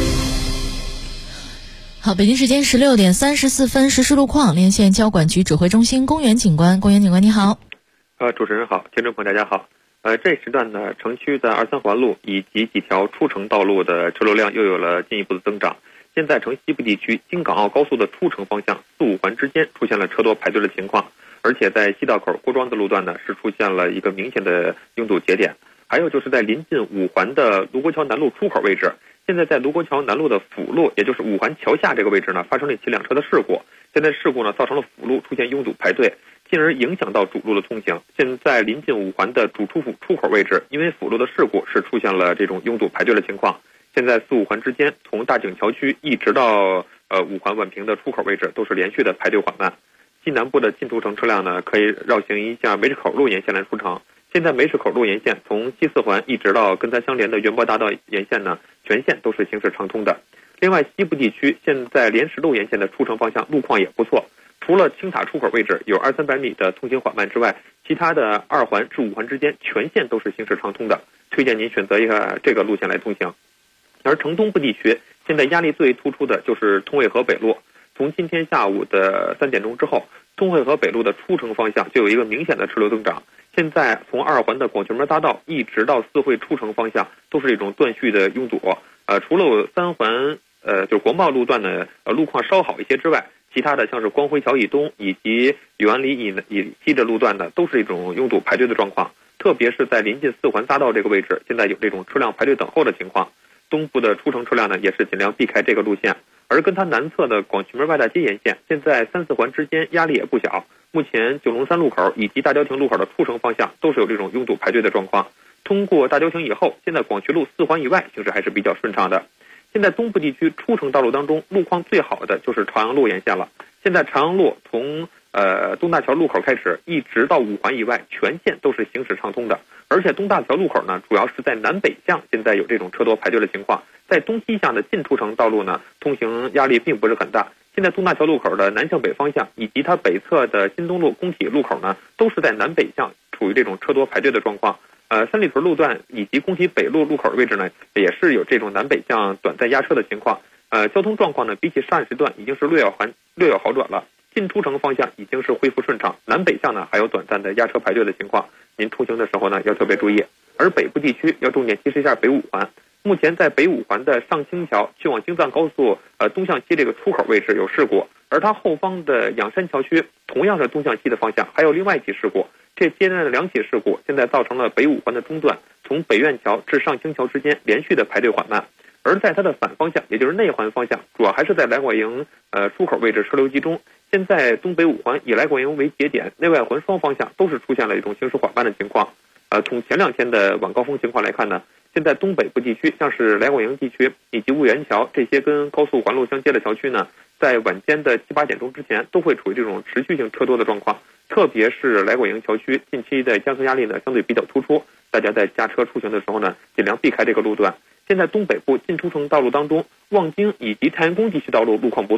好，北京时间16点34分，实时路况，连线交管局指挥中心公园警官。公园警官你好。 主持人好，听众朋友大家好。这时段呢，城区的23环路以及几条出城道路的车流量又有了进一步的增长。现在城西部地区京港澳高速的出城方向4、5环之间出现了车多排队的情况，而且在西道口郭庄的路段呢，是出现了一个明显的拥堵节点。还有就是在临近5环的卢沟桥南路出口位置，现在在卢沟桥南路的辅路，也就是5环桥下这个位置呢，发生了一起2车的事故。现在事故呢，造成了辅路出现拥堵排队，进而影响到主路的通行。现在临近5环的主出府出口位置，因为辅路的事故是出现了这种拥堵排队的情况。现在4、5环之间，从大井桥区一直到5环宛平的出口位置，都是连续的排队缓慢。西南部的进出城车辆呢，可以绕行一下梅市口路沿线来出城。现在梅市口路沿线从西4环一直到跟它相连的元博大道沿线呢，全线都是行驶畅通的。另外，西部地区现在莲石路沿线的出城方向路况也不错，除了青塔出口位置有200-300米的通行缓慢之外，其他的2环至5环之间全线都是行驶畅通的，推荐您选择一个这个路线来通行。而城东部地区现在压力最突出的就是通惠河北路，从今天下午的3点钟之后，通惠河北路的出城方向就有一个明显的车流增长。现在从2环的广渠门大道一直到4惠出城方向都是一种断续的拥堵。除了3环就是国贸路段的路况稍好一些之外，其他的像是光辉桥以东以及永安里以西的路段呢，都是一种拥堵排队的状况。特别是在临近4环匝道这个位置，现在有这种车辆排队等候的情况。东部的出城车辆呢，也是尽量避开这个路线。而跟它南侧的广渠门外大街沿线，现在3、4环之间压力也不小。目前九龙3路口以及大郊亭路口的出城方向都是有这种拥堵排队的状况。通过大郊亭以后，现在广渠路4环以外行驶还是比较顺畅的。现在东部地区出城道路当中，路况最好的就是朝阳路沿线了。现在朝阳路从东大桥路口开始，一直到5环以外，全线都是行驶畅通的。而且东大桥路口呢，主要是在南北向现在有这种车多排队的情况。在东西向的进出城道路呢，通行压力并不是很大。现在东大桥路口的南向北方向以及它北侧的新东路工体路口呢，都是在南北向处于这种车多排队的状况。三里屯路段以及工体北路路口的位置呢，也是有这种南北向短暂压车的情况。交通状况呢，比起上时段已经是略有好转了。进出城方向已经是恢复顺畅，南北向呢还有短暂的压车排队的情况，您出行的时候呢要特别注意。而北部地区要重点提示一下北5环，目前在北5环的上清桥去往京藏高速东向西这个出口位置有事故，而它后方的仰山桥区同样是东向西的方向还有另外一起事故。这接连的2起事故现在造成了北5环的中段从北苑桥至上清桥之间连续的排队缓慢。而在它的反方向，也就是内环方向，主要还是在来广营出口位置车流集中。现在东北5环以来广营为节点，内外环双方向都是出现了一种行驶缓慢的情况。从前2天的晚高峰情况来看呢，现在东北部地区，像是来广营地区以及婺源桥这些跟高速环路相接的桥区呢，在晚间的7、8点钟之前都会处于这种持续性车多的状况。特别是来广营桥区近期的加速压力呢相对比较突出，大家在驾车出行的时候呢，尽量避开这个路段。现在东北部进出城道路当中，望京以及太阳宫地区道路路况不错，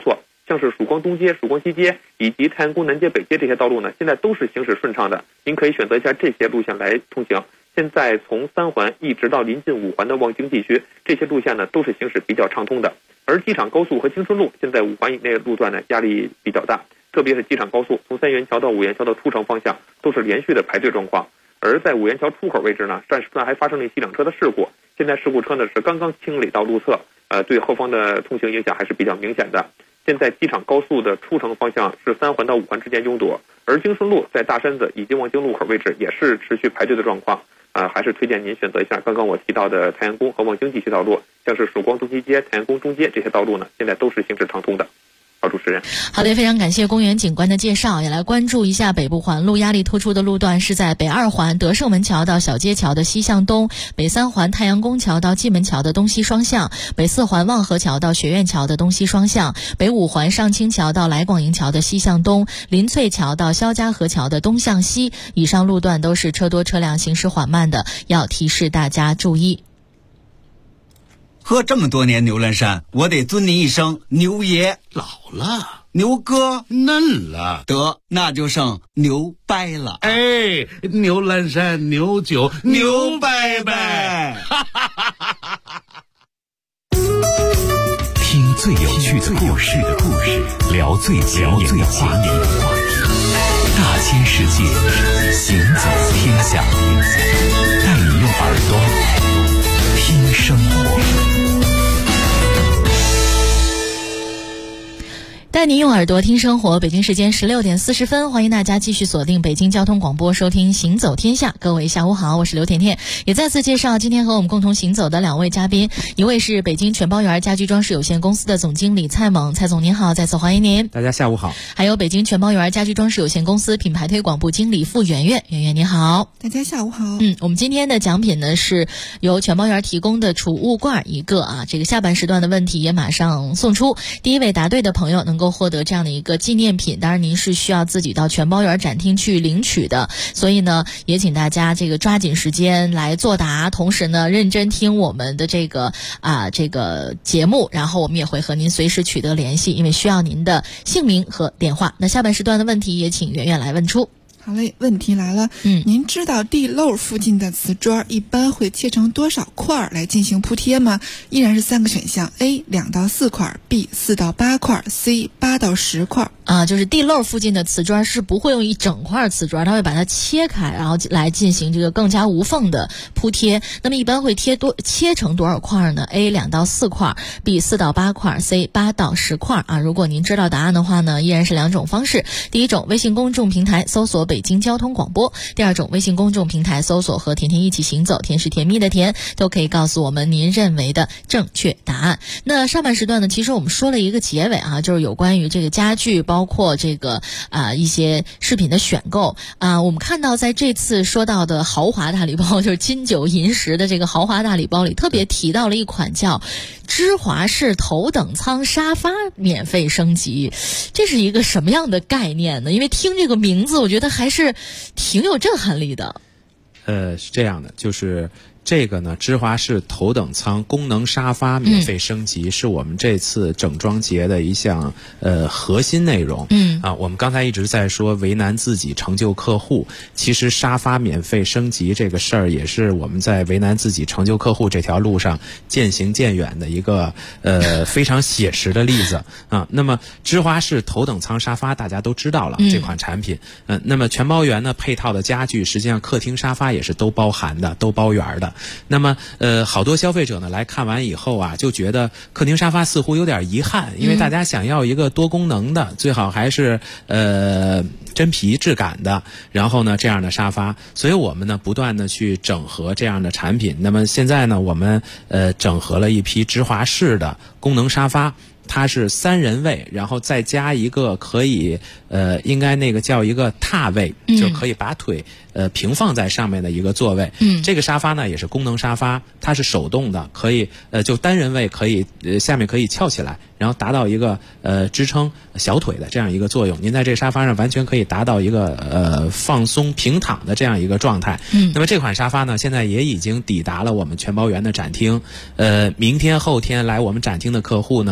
像是曙光东街、曙光西街以及太阳宫南街、北街这些道路呢，现在都是行驶顺畅的，您可以选择一下这些路线来通行。现在从3环一直到临近5环的望京地区，这些路线呢都是行驶比较畅通的。而机场高速和青春路现在5环以内的路段呢压力比较大，特别是机场高速从三元桥到五元桥的出城方向都是连续的排队状况。而在五元桥出口位置呢，上时段还发生了一起两车的事故，现在事故车呢是刚刚清理到路侧，对后方的通行影响还是比较明显的。现在机场高速的出城方向是3环到5环之间拥堵，而京顺路在大山子以及望京路口位置也是持续排队的状况。还是推荐您选择一下刚刚我提到的太阳宫和望京地区道路，像是曙光东西街、太阳宫中街这些道路呢，现在都是行驶畅通的。好，主持人。 好的，非常感谢公园警官的介绍，也来关注一下北部环路压力突出的路段是在北2环德胜门桥到小街桥的西向东，北3环太阳宫桥到蓟门桥的东西双向，北4环望河桥到学院桥的东西双向，北5环上清桥到来广营桥的西向东，林翠桥到肖家河桥的东向西。以上路段都是车多车辆行驶缓慢的，要提示大家注意。 喝这么多年牛栏山，我得尊您一声牛爷。 老了， 牛哥嫩了， 得那就剩牛掰了。 哎，牛栏山牛酒牛掰掰， 听最有趣的故事，聊最前沿的话题，大千世界，行走天下，带你用耳朵听生活。 带您用耳朵听生活，北京时间16点40分，欢迎大家继续锁定北京交通广播收听行走天下。各位下午好，我是刘甜甜，也再次介绍今天和我们共同行走的2位嘉宾，一位是北京全包园家居装饰有限公司的总经理蔡猛，蔡总您好，再次欢迎您。 大家下午好。 还有北京全包园家居装饰有限公司品牌推广部经理付圆圆，圆圆你好。 大家下午好。 我们今天的奖品呢是由全包园提供的储物罐一个啊，这个下半时段的问题也马上送出，第一位答对的朋友能够获得这样的一个纪念品，当然您是需要自己到全包园展厅去领取的，所以呢也请大家这个抓紧时间来作答，同时呢认真听我们的这个节目，然后我们也会和您随时取得联系，因为需要您的姓名和电话。那下半时段的问题也请圆圆来问出。 好嘞，问题来了。您知道地漏附近的瓷砖一般会切成多少块来进行铺贴吗？依然是3个选项 ：A 2到4块 ，B 4到8块 ，C 8到10块。 就是地漏附近的瓷砖是不会用一整块瓷砖，它会把它切开，然后来进行这个更加无缝的铺贴。那么一般会切成多少块呢？ A 2到4块 ，B 4到8块 ，C 8到10块啊。如果您知道答案的话呢，依然是2种方式。第一种，微信公众平台搜索北京交通广播；第二种，微信公众平台搜索和甜甜一起行走，甜是甜蜜的甜，都可以告诉我们您认为的正确答案。那上半时段呢，其实我们说了一个结尾啊，就是有关于这个家具，包括这个一些饰品的选购我们看到在这次说到的豪华大礼包，就是金9银10的这个豪华大礼包里，特别提到了一款叫芝华士头等舱沙发免费升级，这是一个什么样的概念呢？因为听这个名字，我觉得还是挺有震撼力的。 是这样的，就是这个呢，芝华士头等舱功能沙发免费升级，是我们这次整装节的一项核心内容。我们刚才一直在说为难自己成就客户，其实沙发免费升级这个事儿也是我们在为难自己成就客户这条路上渐行渐远的一个非常写实的例子啊。那么芝华士头等舱沙发大家都知道了，这款产品，那么全包园呢配套的家具，实际上客厅沙发也是都包含的，都包圆的。那么好多消费者呢来看完以后啊，就觉得客厅沙发似乎有点遗憾，因为大家想要一个多功能的，最好还是真皮质感的，然后呢这样的沙发，所以我们呢不断的去整合这样的产品。那么现在呢我们整合了一批芝华士的功能沙发，它是3人位，然后再加一个可以应该那个叫一个踏位，就可以把腿平放在上面的一个座位。这个沙发呢也是功能沙发，它是手动的，可以就单人位可以下面可以翘起来，然后达到一个支撑小腿的这样一个作用。您在这沙发上完全可以达到一个放松平躺的这样一个状态。那么这款沙发呢现在也已经抵达了我们全包园的展厅，明天后天来我们展厅的客户呢，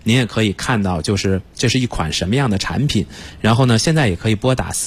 您也可以看到就是这是一款什么样的产品。然后呢，现在也可以拨打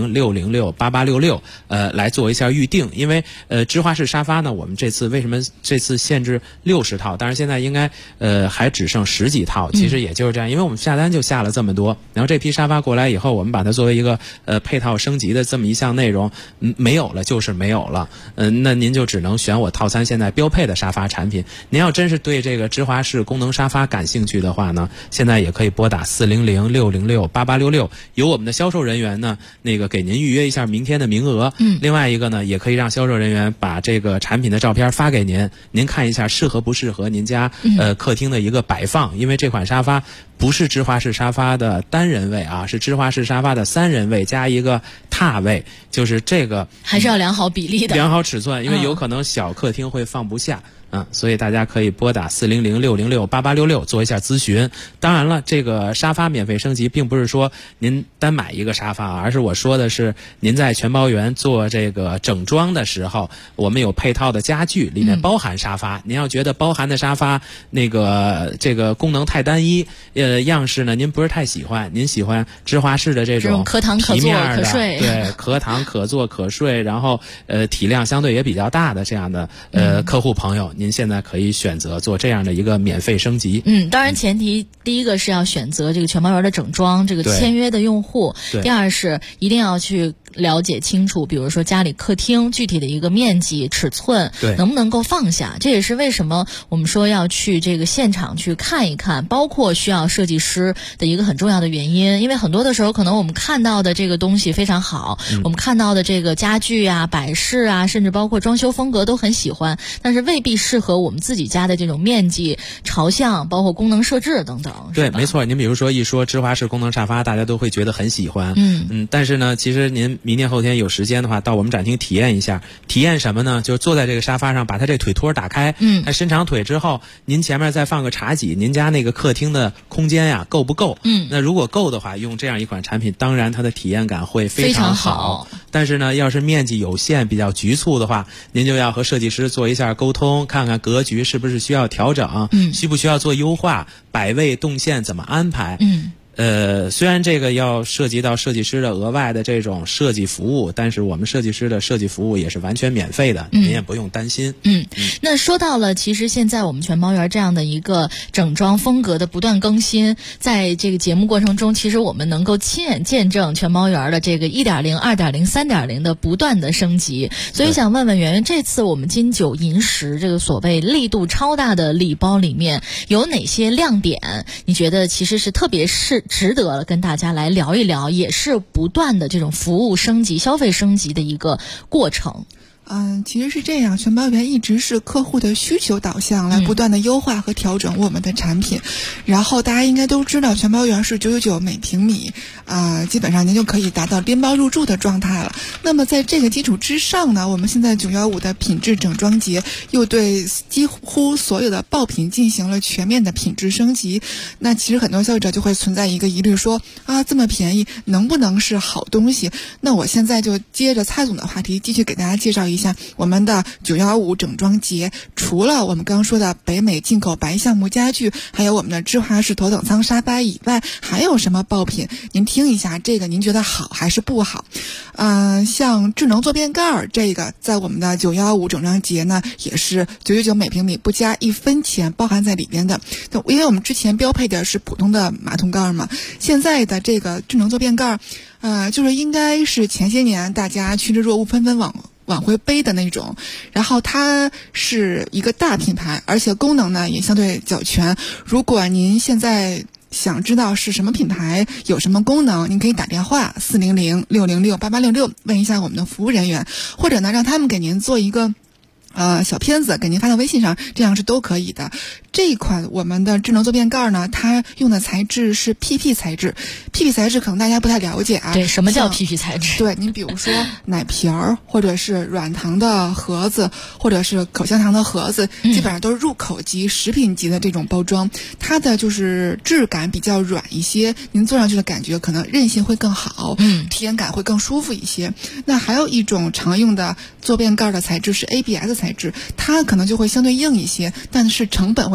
400-606-8866来做一下预定。因为芝华士沙发呢，我们这次为什么这次限制60套，但是现在应该还只剩10几套，其实也就是这样，因为我们下单就下了这么多，然后这批沙发过来以后，我们把它作为一个配套升级的这么一项内容，没有了就是没有了，那您就只能选我套餐现在标配的沙发产品。您要真是对这个芝华士功能沙发感兴趣的话呢，现在也可以拨打400-606-8866，由我们的销售人员呢那个给您预约一下明天的名额。另外一个呢，也可以让销售人员把这个产品的照片发给您，您看一下适合不适合您家客厅的一个摆放。因为这款沙发不是芝华士沙发的单人位啊，是芝华士沙发的3人位加一个踏位，就是这个还是要量好比例的， 量好尺寸，因为有可能小客厅会放不下。所以大家可以拨打400-606-8866做一下咨询。当然了，这个沙发免费升级并不是说您单买一个沙发，而是我说的是您在全包园做这个整装的时候，我们有配套的家具，里面包含沙发。您要觉得包含的沙发那个这个功能太单一，样式呢您不是太喜欢，您喜欢芝华士的这种可躺可坐可睡， 对，可躺可坐可睡，然后体量相对也比较大的这样的客户朋友，您现在可以选择做这样的一个免费升级。 当然前提第一个是要选择这个全包园的整装，这个签约的用户。第二是一定要去了解清楚，比如说家里客厅具体的一个面积、尺寸，能不能够放下。这也是为什么我们说要去这个现场去看一看，包括需要设计师的一个很重要的原因。因为很多的时候可能我们看到的这个东西非常好，我们看到的这个家具啊、摆饰啊，甚至包括装修风格都很喜欢，但是未必适合我们自己家的这种面积、朝向，包括功能设置等等。 对，没错。您比如说一说芝华士功能沙发，大家都会觉得很喜欢。但是呢，其实您明天后天有时间的话，到我们展厅体验一下。体验什么呢？就是坐在这个沙发上，把它这腿托打开，伸长腿之后，您前面再放个茶几，您家那个客厅的空间呀够不够？那如果够的话，用这样一款产品，当然它的体验感会非常好。但是呢，要是面积有限、比较局促的话，您就要和设计师做一下沟通，看看格局是不是需要调整，需不需要做优化，摆位动线怎么安排。虽然这个要涉及到设计师的额外的这种设计服务，但是我们设计师的设计服务也是完全免费的，您也不用担心。 那说到了，其实现在我们全包园这样的一个整装风格的不断更新，在这个节目过程中，其实我们能够亲眼见证全包园的这个 1.0、2.0、3.0 的不断的升级。所以想问问圆圆，这次我们金九银十这个所谓力度超大的礼包里面有哪些亮点？你觉得其实是特别值得跟大家来聊一聊，也是不断的这种服务升级、消费升级的一个过程。 其实是这样，全包园一直是客户的需求导向，来不断的优化和调整我们的产品。然后大家应该都知道，全包园是999每平米，基本上您就可以达到拎包入住的状态了。那么在这个基础之上呢，我们现在915的品质整装节又对几乎所有的爆品进行了全面的品质升级。那其实很多消费者就会存在一个疑虑，说这么便宜能不能是好东西？那我现在就接着蔡总的话题，继续给大家介绍一下我们的915整装节。除了我们刚刚说的北美进口白橡木家具，还有我们的芝华士头等舱沙发以外，还有什么爆品？您听一下，这个您觉得好还是不好？像智能坐便盖这个，在我们的915整装节呢，也是999每平米不加1分钱包含在里边的。因为我们之前标配的是普通的马桶盖嘛，现在的这个智能坐便盖，就是应该是前些年大家趋之若鹜纷纷往回背的那种。然后它是一个大品牌，而且功能呢也相对较全。如果您现在想知道是什么品牌有什么功能，您可以打电话400-606-8866问一下我们的服务人员，或者呢让他们给您做一个小片子给您发到微信上，这样是都可以的。这一款我们的智能坐便盖呢，它用的材质是 PP 材质。PP 材质可能大家不太了解啊。 对，什么叫 PP 材质？ 对，您比如说奶瓶儿，或者是软糖的盒子，或者是口香糖的盒子，基本上都是入口级、食品级的这种包装。它的就是质感比较软一些，您坐上去的感觉可能韧性会更好，体验感会更舒服一些。那还有一种常用的坐便盖的材质是 ABS 材质，它可能就会相对硬一些，但是成本会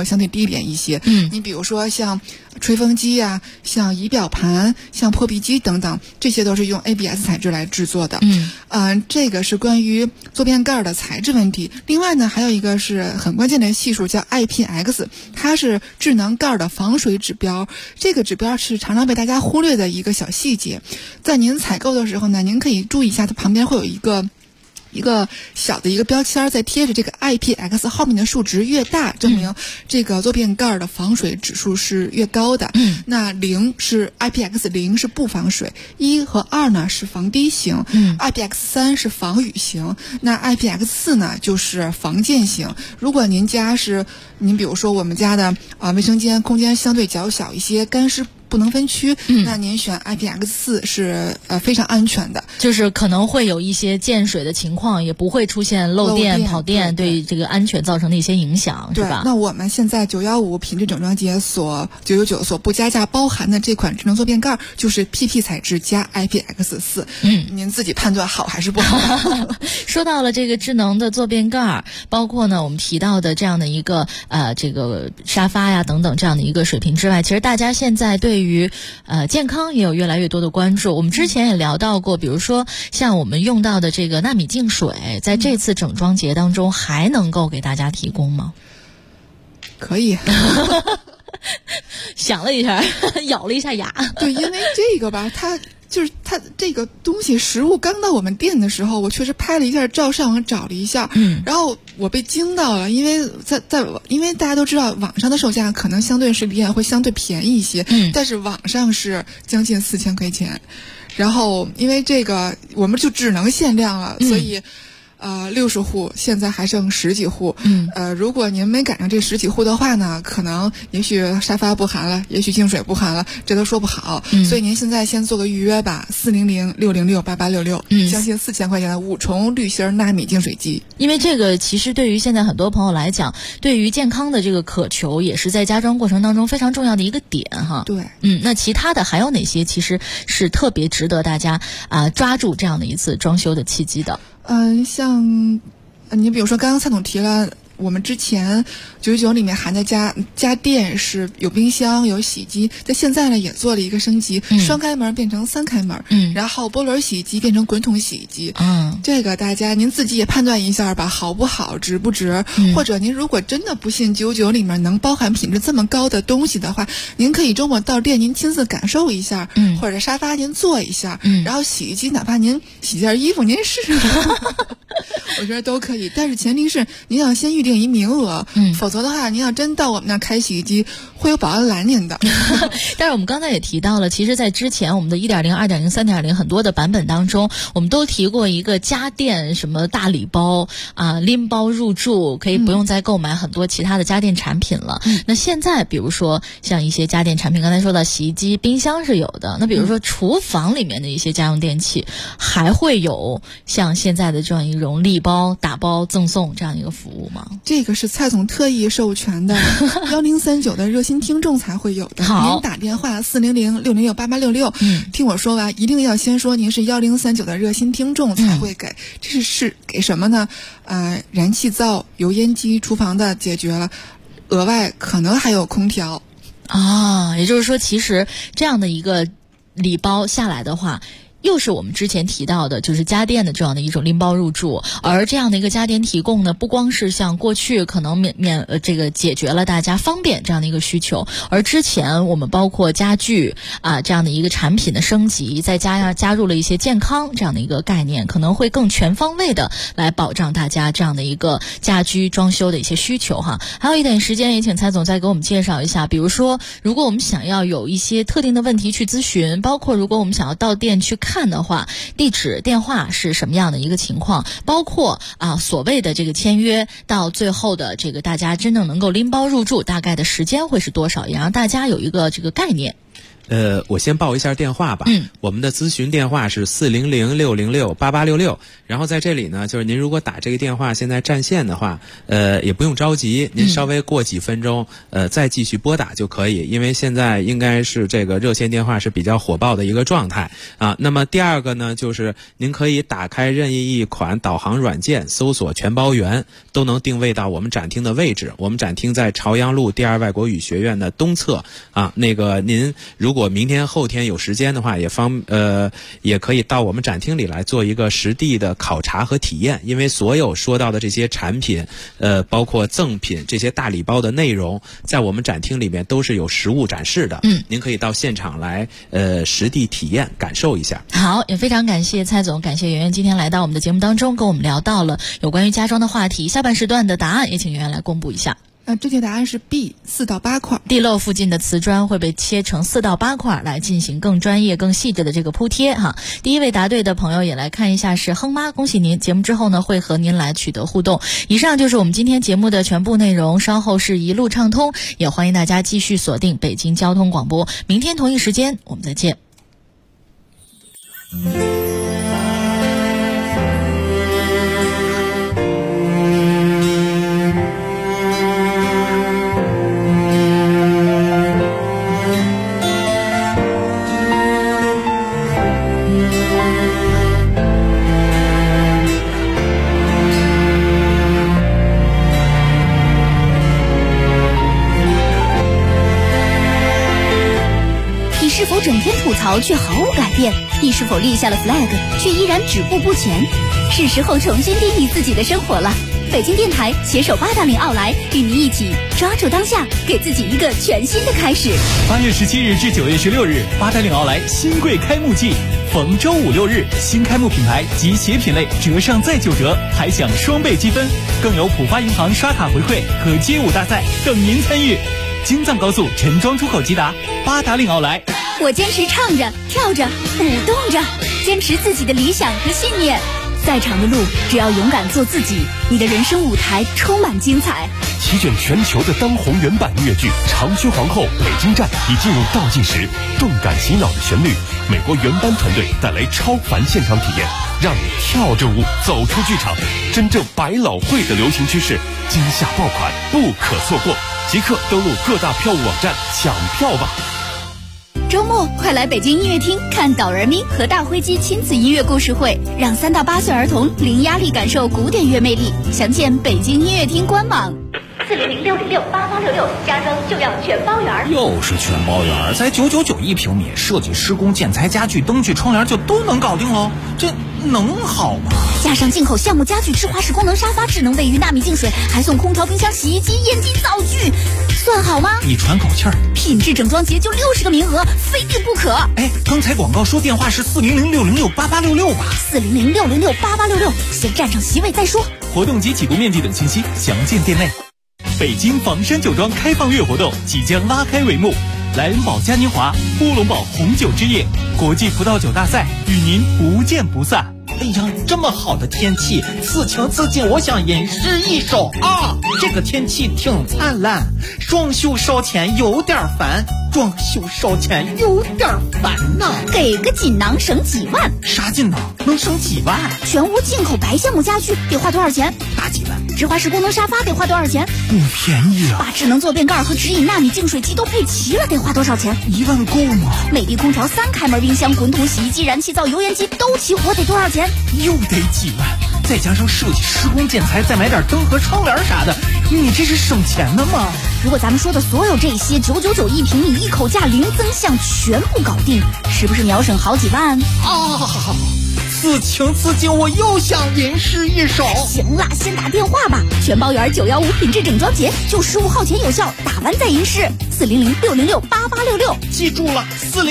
相对低廉一些。你比如说像吹风机啊，像仪表盘，像破壁机等等，这些都是用 ABS 材质来制作的。这个是关于坐便盖的材质问题。另外呢，还有一个是很关键的系数叫 IPX， 它是智能盖的防水指标。这个指标是常常被大家忽略的一个小细节，在您采购的时候呢，您可以注意一下，它旁边会有一个小的一个标签在贴着，这个 IPX 后面的数值越大，证明这个坐便盖的防水指数是越高的。那0是 IPX 0是不防水，1和2呢是防滴型，IPX 3是防雨型，那 IPX 4呢就是防溅型。如果您比如说我们家的卫生间空间相对较小一些，干湿不能分区，那您选 IPX 4是非常安全的， 就是可能会有一些溅水的情况，也不会出现漏电跑电，对这个安全造成的一些影响，是吧？ 那我们现在915品质整装节所999所不加价包含的这款智能坐便盖就是 PP 材质加 IPX 4。您自己判断好还是不好。 说到了这个智能的坐便盖，包括呢我们提到的这样的一个这个沙发呀等等这样的一个水平之外，其实大家现在对于健康也有越来越多的关注。我们之前也聊到过，比如说像我们用到的这个纳米净水，在这次整装节当中还能够给大家提供吗？ 可以。 想了一下，咬了一下牙。 对，因为这个吧，它这个东西实物刚到我们店的时候，我确实拍了一下照，上网找了一下，然后我被惊到了，因为因为大家都知道网上的售价可能相对实体店会相对便宜一些，但是网上是将近4000块钱，然后因为这个我们就只能限量了，所以60户现在还剩10几户。如果您没赶上这10几户的话呢，可能也许沙发不含了，也许净水不含了，这都说不好。所以您现在先做个预约吧，400-606-8866，将近4000块钱的5重滤芯纳米净水机。 因为这个其实对于现在很多朋友来讲，对于健康的这个渴求，也是在家装过程当中非常重要的一个点哈。 对， 那其他的还有哪些其实是特别值得大家抓住这样的一次装修的契机的？ 像你比如说刚刚蔡总提了，我们之前999里面含的家电是有冰箱有洗衣机，在现在呢也做了一个升级，双开门变成3开门，然后波轮洗衣机变成滚筒洗衣机。这个大家您自己也判断一下吧，好不好，值不值？或者您如果真的不信999里面能包含品质这么高的东西的话，您可以周末到店您亲自感受一下，或者沙发您坐一下，然后洗衣机哪怕您洗件衣服您试试。我觉得都可以，但是前提是您要先预定一名额，否则的话您要真到我们那开洗衣机，会有保安拦您的。 但是我们刚才也提到了，其实在之前我们的 1.0、2.0、3.0 很多的版本当中，我们都提过一个家电什么大礼包拎包入住，可以不用再购买很多其他的家电产品了。那现在比如说像一些家电产品，刚才说到洗衣机、冰箱是有的，那比如说厨房里面的一些家用电器，还会有像现在的这样一种礼包、打包赠送这样一个服务吗？ 这个是蔡总特意授权的，1039的热心听众才会有的。您打电话400-606-8866，听我说完，一定要先说您是1039的热心听众才会给。这是给什么呢？燃气灶、油烟机、厨房的解决了，额外可能还有空调。 也就是说，其实这样的一个礼包下来的话，又是我们之前提到的，就是家电的这样的一种拎包入住。而这样的一个家电提供呢，不光是像过去可能这个解决了大家方便这样的一个需求，而之前我们包括家具这样的一个产品的升级，再加入了一些健康这样的一个概念，可能会更全方位的来保障大家这样的一个家居装修的一些需求哈。还有一点时间，也请蔡总再给我们介绍一下，比如说如果我们想要有一些特定的问题去咨询，包括如果我们想要到店去看的话，地址电话是什么样的一个情况，包括所谓的这个签约到最后的这个大家真正能够拎包入住大概的时间会是多少，也让大家有一个这个概念。 我先报一下电话吧。我们的咨询电话是400-606-8866。然后在这里呢，就是您如果打这个电话现在占线的话，也不用着急，您稍微过几分钟，再继续拨打就可以，因为现在应该是这个热线电话是比较火爆的一个状态啊。那么第二个呢，就是您可以打开任意一款导航软件，搜索全包圆，都能定位到我们展厅的位置。我们展厅在朝阳路第2外国语学院的东侧啊。那个您如果明天后天有时间的话，也可以到我们展厅里来做一个实地的考察和体验，因为所有说到的这些产品，包括赠品这些大礼包的内容，在我们展厅里面都是有实物展示的。您可以到现场来实地体验感受一下。 好，也非常感谢蔡总，感谢圆圆今天来到我们的节目当中，跟我们聊到了有关于家装的话题。下半时段的答案也请圆圆来公布一下。 正确答案是 B， 4到8块。 地漏附近的瓷砖会被切成4到8块来进行更专业、更细致的这个铺贴哈。第一位答对的朋友也来看一下是哼妈，恭喜您！节目之后呢会和您来取得互动。以上就是我们今天节目的全部内容，稍后是一路畅通，也欢迎大家继续锁定北京交通广播。明天同一时间我们再见。 是否整天吐槽却毫无改变？你是否立下了 flag 却依然止步不前？是时候重新定义自己的生活了。北京电台携手八达岭奥莱，与您一起抓住当下，给自己一个全新的开始。 8月17日至9月16日，八达岭奥莱新贵开幕季，逢周5、6日，新开幕品牌及鞋品类折上再9折，还享双倍积分，更有浦发银行刷卡回馈和街舞大赛等您参与。京藏高速陈庄出口即达，八达岭奥莱。 我坚持唱着、跳着、舞动着，坚持自己的理想和信念。再长的路，只要勇敢做自己，你的人生舞台充满精彩。 席卷全球的当红原版音乐剧《长靴皇后》北京站已进入倒计时，动感洗脑的旋律，美国原班团队带来超凡现场体验，让你跳着舞走出剧场。真正百老汇的流行趋势，今夏爆款不可错过，即刻登录各大票务网站抢票吧。 周末快来北京音乐厅看导人咪和大灰鸡亲子音乐故事会，让3到8岁儿童零压力感受古典乐魅力。详见北京音乐厅官网。 400-606-8866，家装就要全包圆。 又是全包圆，才999一平米，设计、施工、建材、家具、灯具、窗帘就都能搞定喽，这能好吗？ 加上进口橡木家具、智华式功能沙发、智能卫浴、纳米净水，还送空调、冰箱、洗衣机、烟机、灶具，算好吗？ 你喘口气儿。 品质整装节就60个名额，非订不可。 哎，刚才广告说电话是400-606-8866吧 ？400-606-8866，先占上席位再说。 活动及起步面积等信息详见店内。北京房山酒庄开放月活动即将拉开帷幕，莱恩堡嘉年华、乌龙堡红酒之夜、国际葡萄酒大赛与您不见不散。 哎呀，这么好的天气，此情此景，我想吟诗一首啊！这个天气挺灿烂，装修烧钱有点烦，装修烧钱有点烦呐。 给个锦囊省几万？ 啥锦囊能省几万？ 全屋进口白橡木家具得花多少钱？ 大几万。 智华式功能沙发得花多少钱？ 不便宜啊。 把智能坐便盖和直饮纳米净水机都配齐了，得花多少钱 ？1万够吗？ 美的空调、3开门冰箱、滚筒洗衣机、燃气灶、油烟机都齐活，得多少钱？ 又得几万，再加上设计、施工、建材，再买点灯和窗帘啥的，你这是省钱的吗？ 如果咱们说的所有这些999一平米，一口价零增项，全部搞定，是不是秒省好几万啊？此情此景，我又想吟诗一首。 行了，先打电话吧。全包圆915品质整装节，就15号前有效，打完再吟诗。400-606-8866， 记住了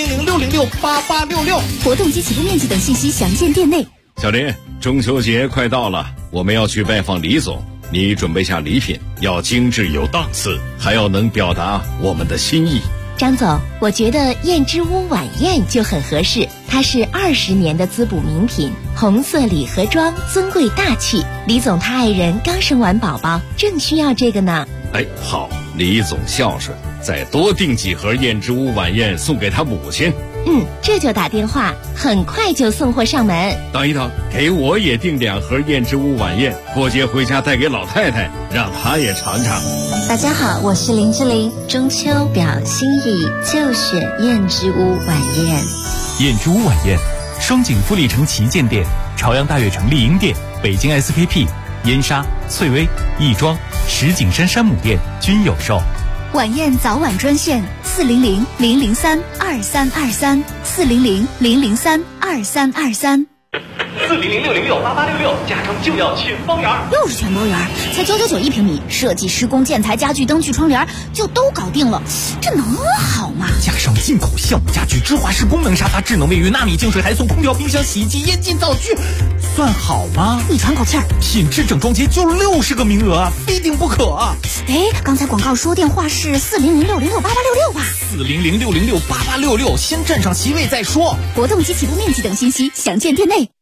，400-606-8866。 活动及起步面积等信息详见店内。 小林，中秋节快到了，我们要去拜访李总，你准备下礼品，要精致有档次，还要能表达我们的心意。 张总，我觉得燕之屋晚宴就很合适，它是20年的滋补名品，红色礼盒装，尊贵大气。李总他爱人刚生完宝宝，正需要这个呢。 哎，好，李总孝顺， 再多订几盒燕之屋晚宴送给他母亲。 这就打电话，很快就送货上门。 等一等，给我也订2盒燕之屋晚宴，过节回家带给老太太，让她也尝尝。 大家好，我是林志玲，中秋表心意就选燕之屋晚宴。 燕之屋晚宴，双井富力城旗舰店、朝阳大悦城丽婴店、北京 SKP、燕莎、翠微、亦庄、石景山山姆店均有售。 晚宴早晚专线400-003-2323 400-003-2323。 400-606-8866，家装就要全包圆。 又是全包圆，才991一平米，设计、施工、建材、家具、灯具、窗帘就都搞定了，这能好吗？ 加上进口项目家具、芝华士功能沙发、智能卫浴、纳米净水，还送空调、冰箱、洗衣机、烟巾、灶具，算好吗？ 你喘口气儿， 品质整装节就60个名额，非订不可。 刚才广告说电话是400-606-8866吧 ？400-606-8866，先占上席位再说。 活动及起步面积等信息详见店内。